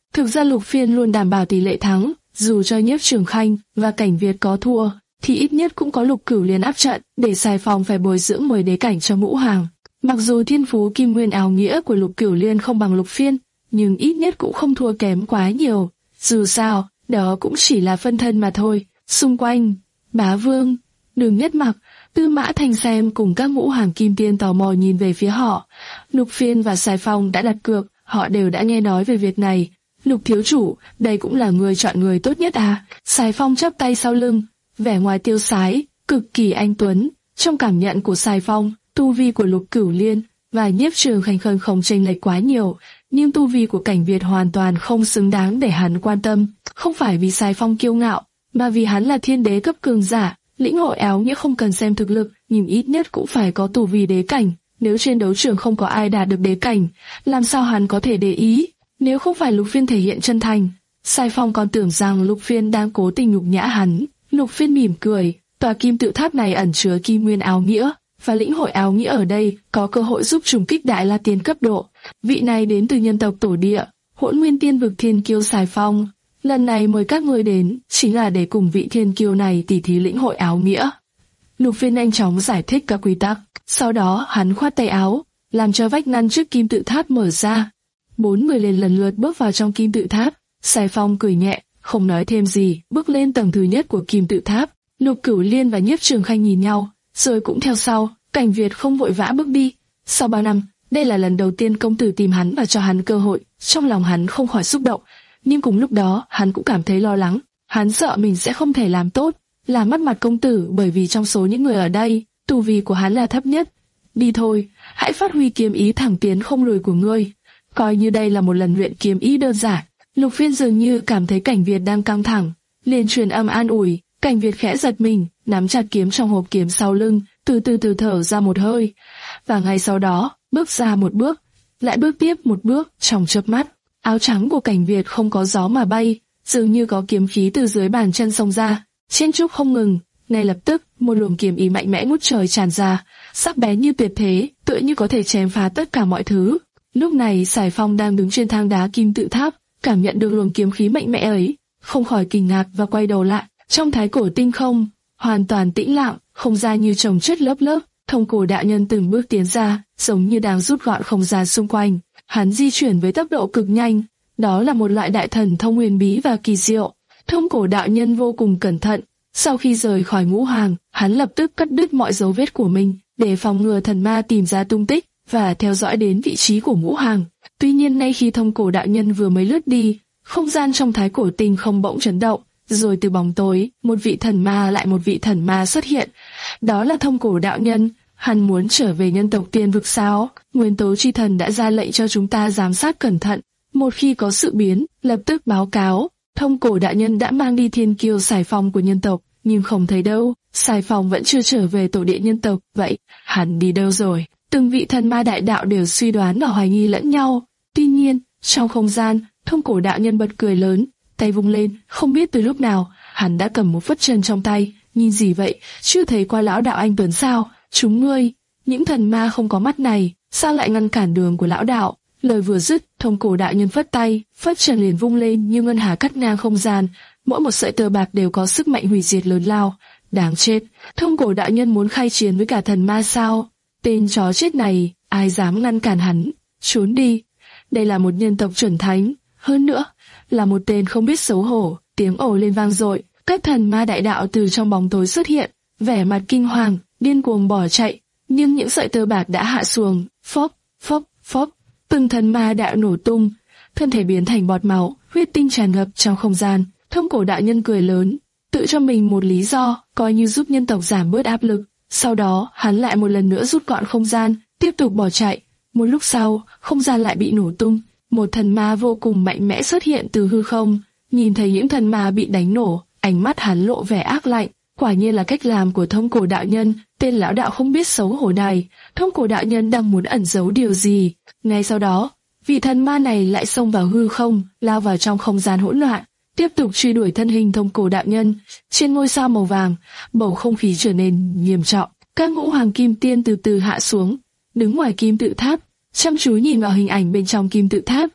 Thực ra Lục Phiên luôn đảm bảo tỷ lệ thắng, dù cho Nhiếp Trường Khanh và Cảnh Việt có thua, thì ít nhất cũng có Lục Cửu Liên áp trận, để Sài Phong phải bồi dưỡng mười đế cảnh cho Ngũ Hàng. Mặc dù thiên phú kim nguyên áo nghĩa của Lục Cửu Liên không bằng Lục Phiên, nhưng ít nhất cũng không thua kém quá nhiều. Dù sao, đó cũng chỉ là phân thân mà thôi. Xung quanh, Bá Vương, Đường Nhất Mặc, Tư Mã Thanh Xem cùng các Ngũ Hàng kim tiên tò mò nhìn về phía họ. Lục Phiên và Sài Phong đã đặt cược, họ đều đã nghe nói về việc này. Lục thiếu chủ, đây cũng là người chọn người tốt nhất à? Sài Phong chắp tay sau lưng, vẻ ngoài tiêu sái, cực kỳ anh tuấn. Trong cảm nhận của Sài Phong, tu vi của Lục Cửu Liên và Nhiếp Trường Khanh Khanh không chênh lệch quá nhiều, nhưng tu vi của Cảnh Việt hoàn toàn không xứng đáng để hắn quan tâm. Không phải vì Sài Phong kiêu ngạo, mà vì hắn là thiên đế cấp cường giả, lĩnh hội áo nghĩa không cần xem thực lực, nhưng ít nhất cũng phải có tu vi đế cảnh. Nếu trên đấu trường không có ai đạt được đế cảnh, làm sao hắn có thể để ý? Nếu không phải Lục Phiên thể hiện chân thành, Sài Phong còn tưởng rằng Lục Phiên đang cố tình nhục nhã hắn. Lục Phiên mỉm cười, tòa kim tự tháp này ẩn chứa kim nguyên áo nghĩa, và lĩnh hội áo nghĩa ở đây có cơ hội giúp trùng kích Đại La Tiên cấp độ. Vị này đến từ nhân tộc tổ địa, Hỗn Nguyên Tiên vực thiên kiêu Sài Phong. Lần này mời các ngươi đến, chính là để cùng vị thiên kiêu này tỉ thí lĩnh hội áo nghĩa. Lục Phiên nhanh chóng giải thích các quy tắc, sau đó hắn khoát tay áo, làm cho vách ngăn trước kim tự tháp mở ra. Bốn người liền lần lượt bước vào trong kim tự tháp. Sài Phong cười nhẹ, không nói thêm gì, bước lên tầng thứ nhất của kim tự tháp. Lục Cửu Liên và Nhiếp Trường Khanh nhìn nhau, rồi cũng theo sau. Cảnh Việt không vội vã bước đi. Sau bao năm, đây là lần đầu tiên công tử tìm hắn và cho hắn cơ hội. Trong lòng hắn không khỏi xúc động, nhưng cùng lúc đó hắn cũng cảm thấy lo lắng. Hắn sợ mình sẽ không thể làm tốt, làm mất mặt công tử, bởi vì trong số những người ở đây, tu vi của hắn là thấp nhất. Đi thôi, hãy phát huy kiếm ý thẳng tiến không lùi của ngươi, coi như đây là một lần luyện kiếm ý đơn giản. Lục Phiên dường như cảm thấy Cảnh Việt đang căng thẳng, liền truyền âm an ủi. Cảnh Việt khẽ giật mình, nắm chặt kiếm trong hộp kiếm sau lưng, từ từ từ thở ra một hơi, và ngay sau đó bước ra một bước, lại bước tiếp một bước. Trong chớp mắt, áo trắng của Cảnh Việt không có gió mà bay, dường như có kiếm khí từ dưới bàn chân xông ra, chen chúc không ngừng. Ngay lập tức, một luồng kiếm ý mạnh mẽ ngút trời tràn ra, sắc bén như tuyệt thế, tựa như có thể chém phá tất cả mọi thứ. Lúc này Sài Phong đang đứng trên thang đá kim tự tháp, cảm nhận được luồng kiếm khí mạnh mẽ ấy, không khỏi kinh ngạc và quay đầu lại. Trong thái cổ tinh không, hoàn toàn tĩnh lặng, không gian như chồng chất lớp lớp. Thông cổ đạo nhân từng bước tiến ra, giống như đang rút gọn không gian xung quanh. Hắn di chuyển với tốc độ cực nhanh, đó là một loại đại thần thông huyền bí và kỳ diệu. Thông cổ đạo nhân vô cùng cẩn thận. Sau khi rời khỏi Ngũ Hàng, hắn lập tức cắt đứt mọi dấu vết của mình, để phòng ngừa thần ma tìm ra tung tích và theo dõi đến vị trí của Ngũ Hàng. Tuy nhiên ngay khi thông cổ đạo nhân vừa mới lướt đi, không gian trong thái cổ tinh không bỗng chấn động, rồi từ bóng tối, một vị thần ma lại một vị thần ma xuất hiện. Đó là thông cổ đạo nhân. Hắn muốn trở về nhân tộc tiên vực sao? Nguyên tố chi thần đã ra lệnh cho chúng ta giám sát cẩn thận, một khi có sự biến, lập tức báo cáo. Thông cổ đạo nhân đã mang đi thiên kiêu Sài Phong của nhân tộc, nhưng không thấy đâu. Sài Phong vẫn chưa trở về tổ địa nhân tộc, vậy hắn đi đâu rồi? Từng vị thần ma đại đạo đều suy đoán và hoài nghi lẫn nhau. Tuy nhiên, trong không gian, thông cổ đạo nhân bật cười lớn, tay vung lên, không biết từ lúc nào, hắn đã cầm một phất trần trong tay. Nhìn gì vậy? Chưa thấy qua lão đạo anh Tuấn sao? Chúng ngươi, những thần ma không có mắt này, sao lại ngăn cản đường của lão đạo? Lời vừa dứt, thông cổ đạo nhân phất tay, phất trần liền vung lên như ngân hà cắt ngang không gian. Mỗi một sợi tơ bạc đều có sức mạnh hủy diệt lớn lao. Đáng chết, thông cổ đạo nhân muốn khai chiến với cả thần ma sao? Tên chó chết này, ai dám ngăn cản hắn? Trốn đi! Đây là một nhân tộc chuẩn thánh, hơn nữa là một tên không biết xấu hổ. Tiếng ồ lên vang dội, các thần ma đại đạo từ trong bóng tối xuất hiện, vẻ mặt kinh hoàng, điên cuồng bỏ chạy. Nhưng những sợi tơ bạc đã hạ xuống, phốc, phốc, phốc, từng thần ma đạo nổ tung, thân thể biến thành bọt máu, huyết tinh tràn ngập trong không gian. Thông cổ đạo nhân cười lớn, tự cho mình một lý do, coi như giúp nhân tộc giảm bớt áp lực. Sau đó, hắn lại một lần nữa rút gọn không gian, tiếp tục bỏ chạy. Một lúc sau, không gian lại bị nổ tung, một thần ma vô cùng mạnh mẽ xuất hiện từ hư không. Nhìn thấy những thần ma bị đánh nổ, ánh mắt hắn lộ vẻ ác lạnh. Quả nhiên là cách làm của thông cổ đạo nhân, tên lão đạo không biết xấu hổ này. Thông cổ đạo nhân đang muốn ẩn giấu điều gì. Ngay sau đó, vị thần ma này lại xông vào hư không, lao vào trong không gian hỗn loạn, tiếp tục truy đuổi thân hình thông cổ đạo nhân. Trên ngôi sao màu vàng, bầu không khí trở nên nghiêm trọng. Các ngũ hoàng kim tiên từ từ hạ xuống, đứng ngoài kim tự tháp, chăm chú nhìn vào hình ảnh bên trong kim tự tháp.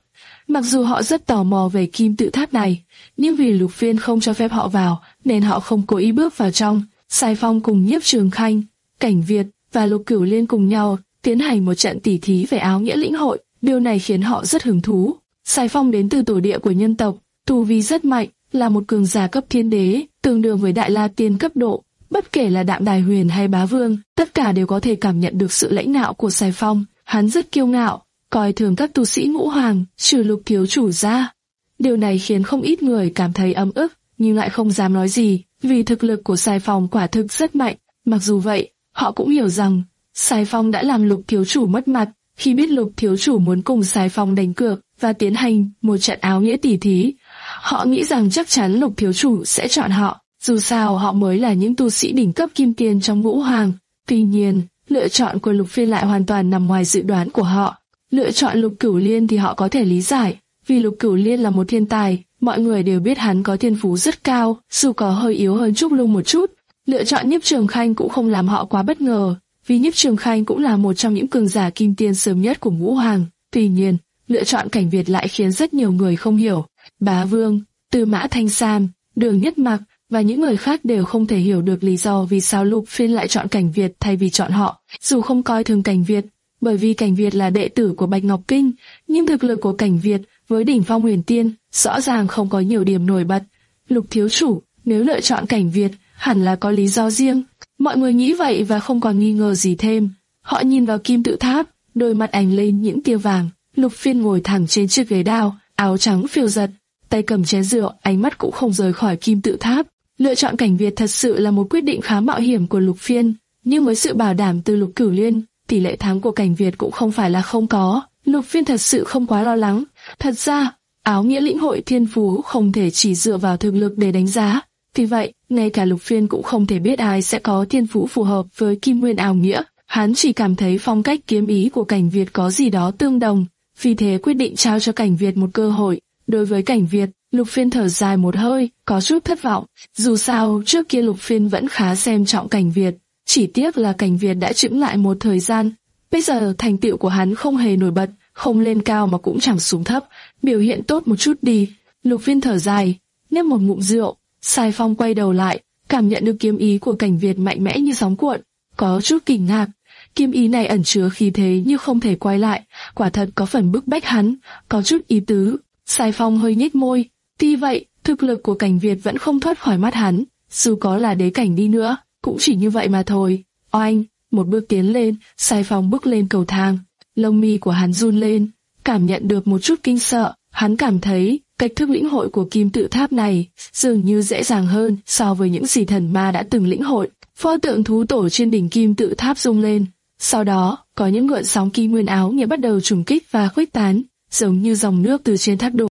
Mặc dù họ rất tò mò về kim tự tháp này, nhưng vì Lục Phiên không cho phép họ vào, nên họ không cố ý bước vào trong. Sai Phong cùng Nhiếp Trường Khanh, Cảnh Việt và Lục Cửu Liên cùng nhau tiến hành một trận tỉ thí về áo nghĩa lĩnh hội. Điều này khiến họ rất hứng thú. Sai Phong đến từ tổ địa của nhân tộc, tu vi rất mạnh, là một cường giả cấp thiên đế, tương đương với Đại La Tiên cấp độ. Bất kể là Đạm Đài Huyền hay Bá Vương, tất cả đều có thể cảm nhận được sự lãnh đạo của Sai Phong. Hắn rất kiêu ngạo, coi thường các tu sĩ ngũ hoàng, trừ Lục thiếu chủ ra. Điều này khiến không ít người cảm thấy ấm ức, nhưng lại không dám nói gì, vì thực lực của Sai Phong quả thực rất mạnh. Mặc dù vậy, họ cũng hiểu rằng Sai Phong đã làm Lục thiếu chủ mất mặt. Khi biết Lục thiếu chủ muốn cùng Sai Phong đánh cược và tiến hành một trận áo nghĩa tỉ thí, họ nghĩ rằng chắc chắn Lục thiếu chủ sẽ chọn họ. Dù sao họ mới là những tu sĩ đỉnh cấp kim tiền trong ngũ hoàng. Tuy nhiên, lựa chọn của Lục Phiên lại hoàn toàn nằm ngoài dự đoán của họ. Lựa chọn Lục Cửu Liên thì họ có thể lý giải, vì Lục Cửu Liên là một thiên tài, mọi người đều biết hắn có thiên phú rất cao, dù có hơi yếu hơn Trúc Lung một chút. Lựa chọn Nhiếp Trường Khanh cũng không làm họ quá bất ngờ, vì Nhiếp Trường Khanh cũng là một trong những cường giả kim tiên sớm nhất của ngũ hoàng. Tuy nhiên, lựa chọn Cảnh Việt lại khiến rất nhiều người không hiểu. Bá Vương, Tư Mã Thanh Sam, Đường Nhất Mặc và những người khác đều không thể hiểu được lý do vì sao Lục Phiên lại chọn Cảnh Việt thay vì chọn họ. Dù không coi thường Cảnh Việt, bởi vì Cảnh Việt là đệ tử của Bạch Ngọc Kinh, nhưng thực lực của Cảnh Việt với đỉnh phong huyền tiên rõ ràng không có nhiều điểm nổi bật. Lục thiếu chủ, nếu lựa chọn Cảnh Việt, hẳn là có lý do riêng. Mọi người nghĩ vậy và không còn nghi ngờ gì thêm. Họ nhìn vào kim tự tháp, đôi mắt ánh lên những tia vàng. Lục Phiên ngồi thẳng trên chiếc ghế đao, áo trắng phiêu giật, tay cầm chén rượu, ánh mắt cũng không rời khỏi kim tự tháp. Lựa chọn Cảnh Việt thật sự là một quyết định khá mạo hiểm của Lục Phiên, nhưng với sự bảo đảm từ Lục Cửu Liên, tỷ lệ thắng của Cảnh Việt cũng không phải là không có. Lục Phiên thật sự không quá lo lắng. Thật ra, áo nghĩa lĩnh hội thiên phú không thể chỉ dựa vào thực lực để đánh giá. Vì vậy, ngay cả Lục Phiên cũng không thể biết ai sẽ có thiên phú phù hợp với Kim Nguyên áo nghĩa. Hắn chỉ cảm thấy phong cách kiếm ý của Cảnh Việt có gì đó tương đồng, vì thế quyết định trao cho Cảnh Việt một cơ hội. Đối với Cảnh Việt, Lục Phiên thở dài một hơi, có chút thất vọng. Dù sao, trước kia Lục Phiên vẫn khá xem trọng Cảnh Việt, chỉ tiếc là Cảnh Việt đã chững lại một thời gian. Bây giờ thành tựu của hắn không hề nổi bật, không lên cao mà cũng chẳng xuống thấp, biểu hiện tốt một chút đi. Lục Phiên thở dài, nhấp một ngụm rượu. Sai Phong quay đầu lại, cảm nhận được kiếm ý của Cảnh Việt mạnh mẽ như sóng cuộn, có chút kinh ngạc. Kiếm ý này ẩn chứa khí thế như không thể quay lại, quả thật có phần bức bách hắn, có chút ý tứ. Sai Phong hơi nhếch môi, tuy vậy, thực lực của Cảnh Việt vẫn không thoát khỏi mắt hắn, dù có là đế cảnh đi nữa, cũng chỉ như vậy mà thôi. Oanh, một bước tiến lên, Sai Phong bước lên cầu thang, lông mi của hắn run lên, cảm nhận được một chút kinh sợ. Hắn cảm thấy cách thức lĩnh hội của kim tự tháp này dường như dễ dàng hơn so với những gì thần ma đã từng lĩnh hội. Pho tượng thú tổ trên đỉnh kim tự tháp rung lên, sau đó có những gợn sóng kim nguyên áo nghĩa bắt đầu trùng kích và khuếch tán, giống như dòng nước từ trên thác đổ.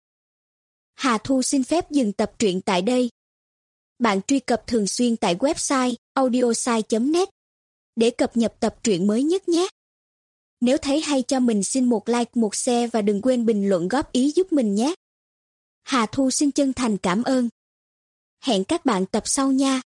Hà Thu xin phép dừng tập truyện tại đây. Bạn truy cập thường xuyên tại website audiosai chấm net để cập nhật tập truyện mới nhất nhé. Nếu thấy hay cho mình xin một like, một share và đừng quên bình luận góp ý giúp mình nhé. Hà Thu xin chân thành cảm ơn. Hẹn các bạn tập sau nha.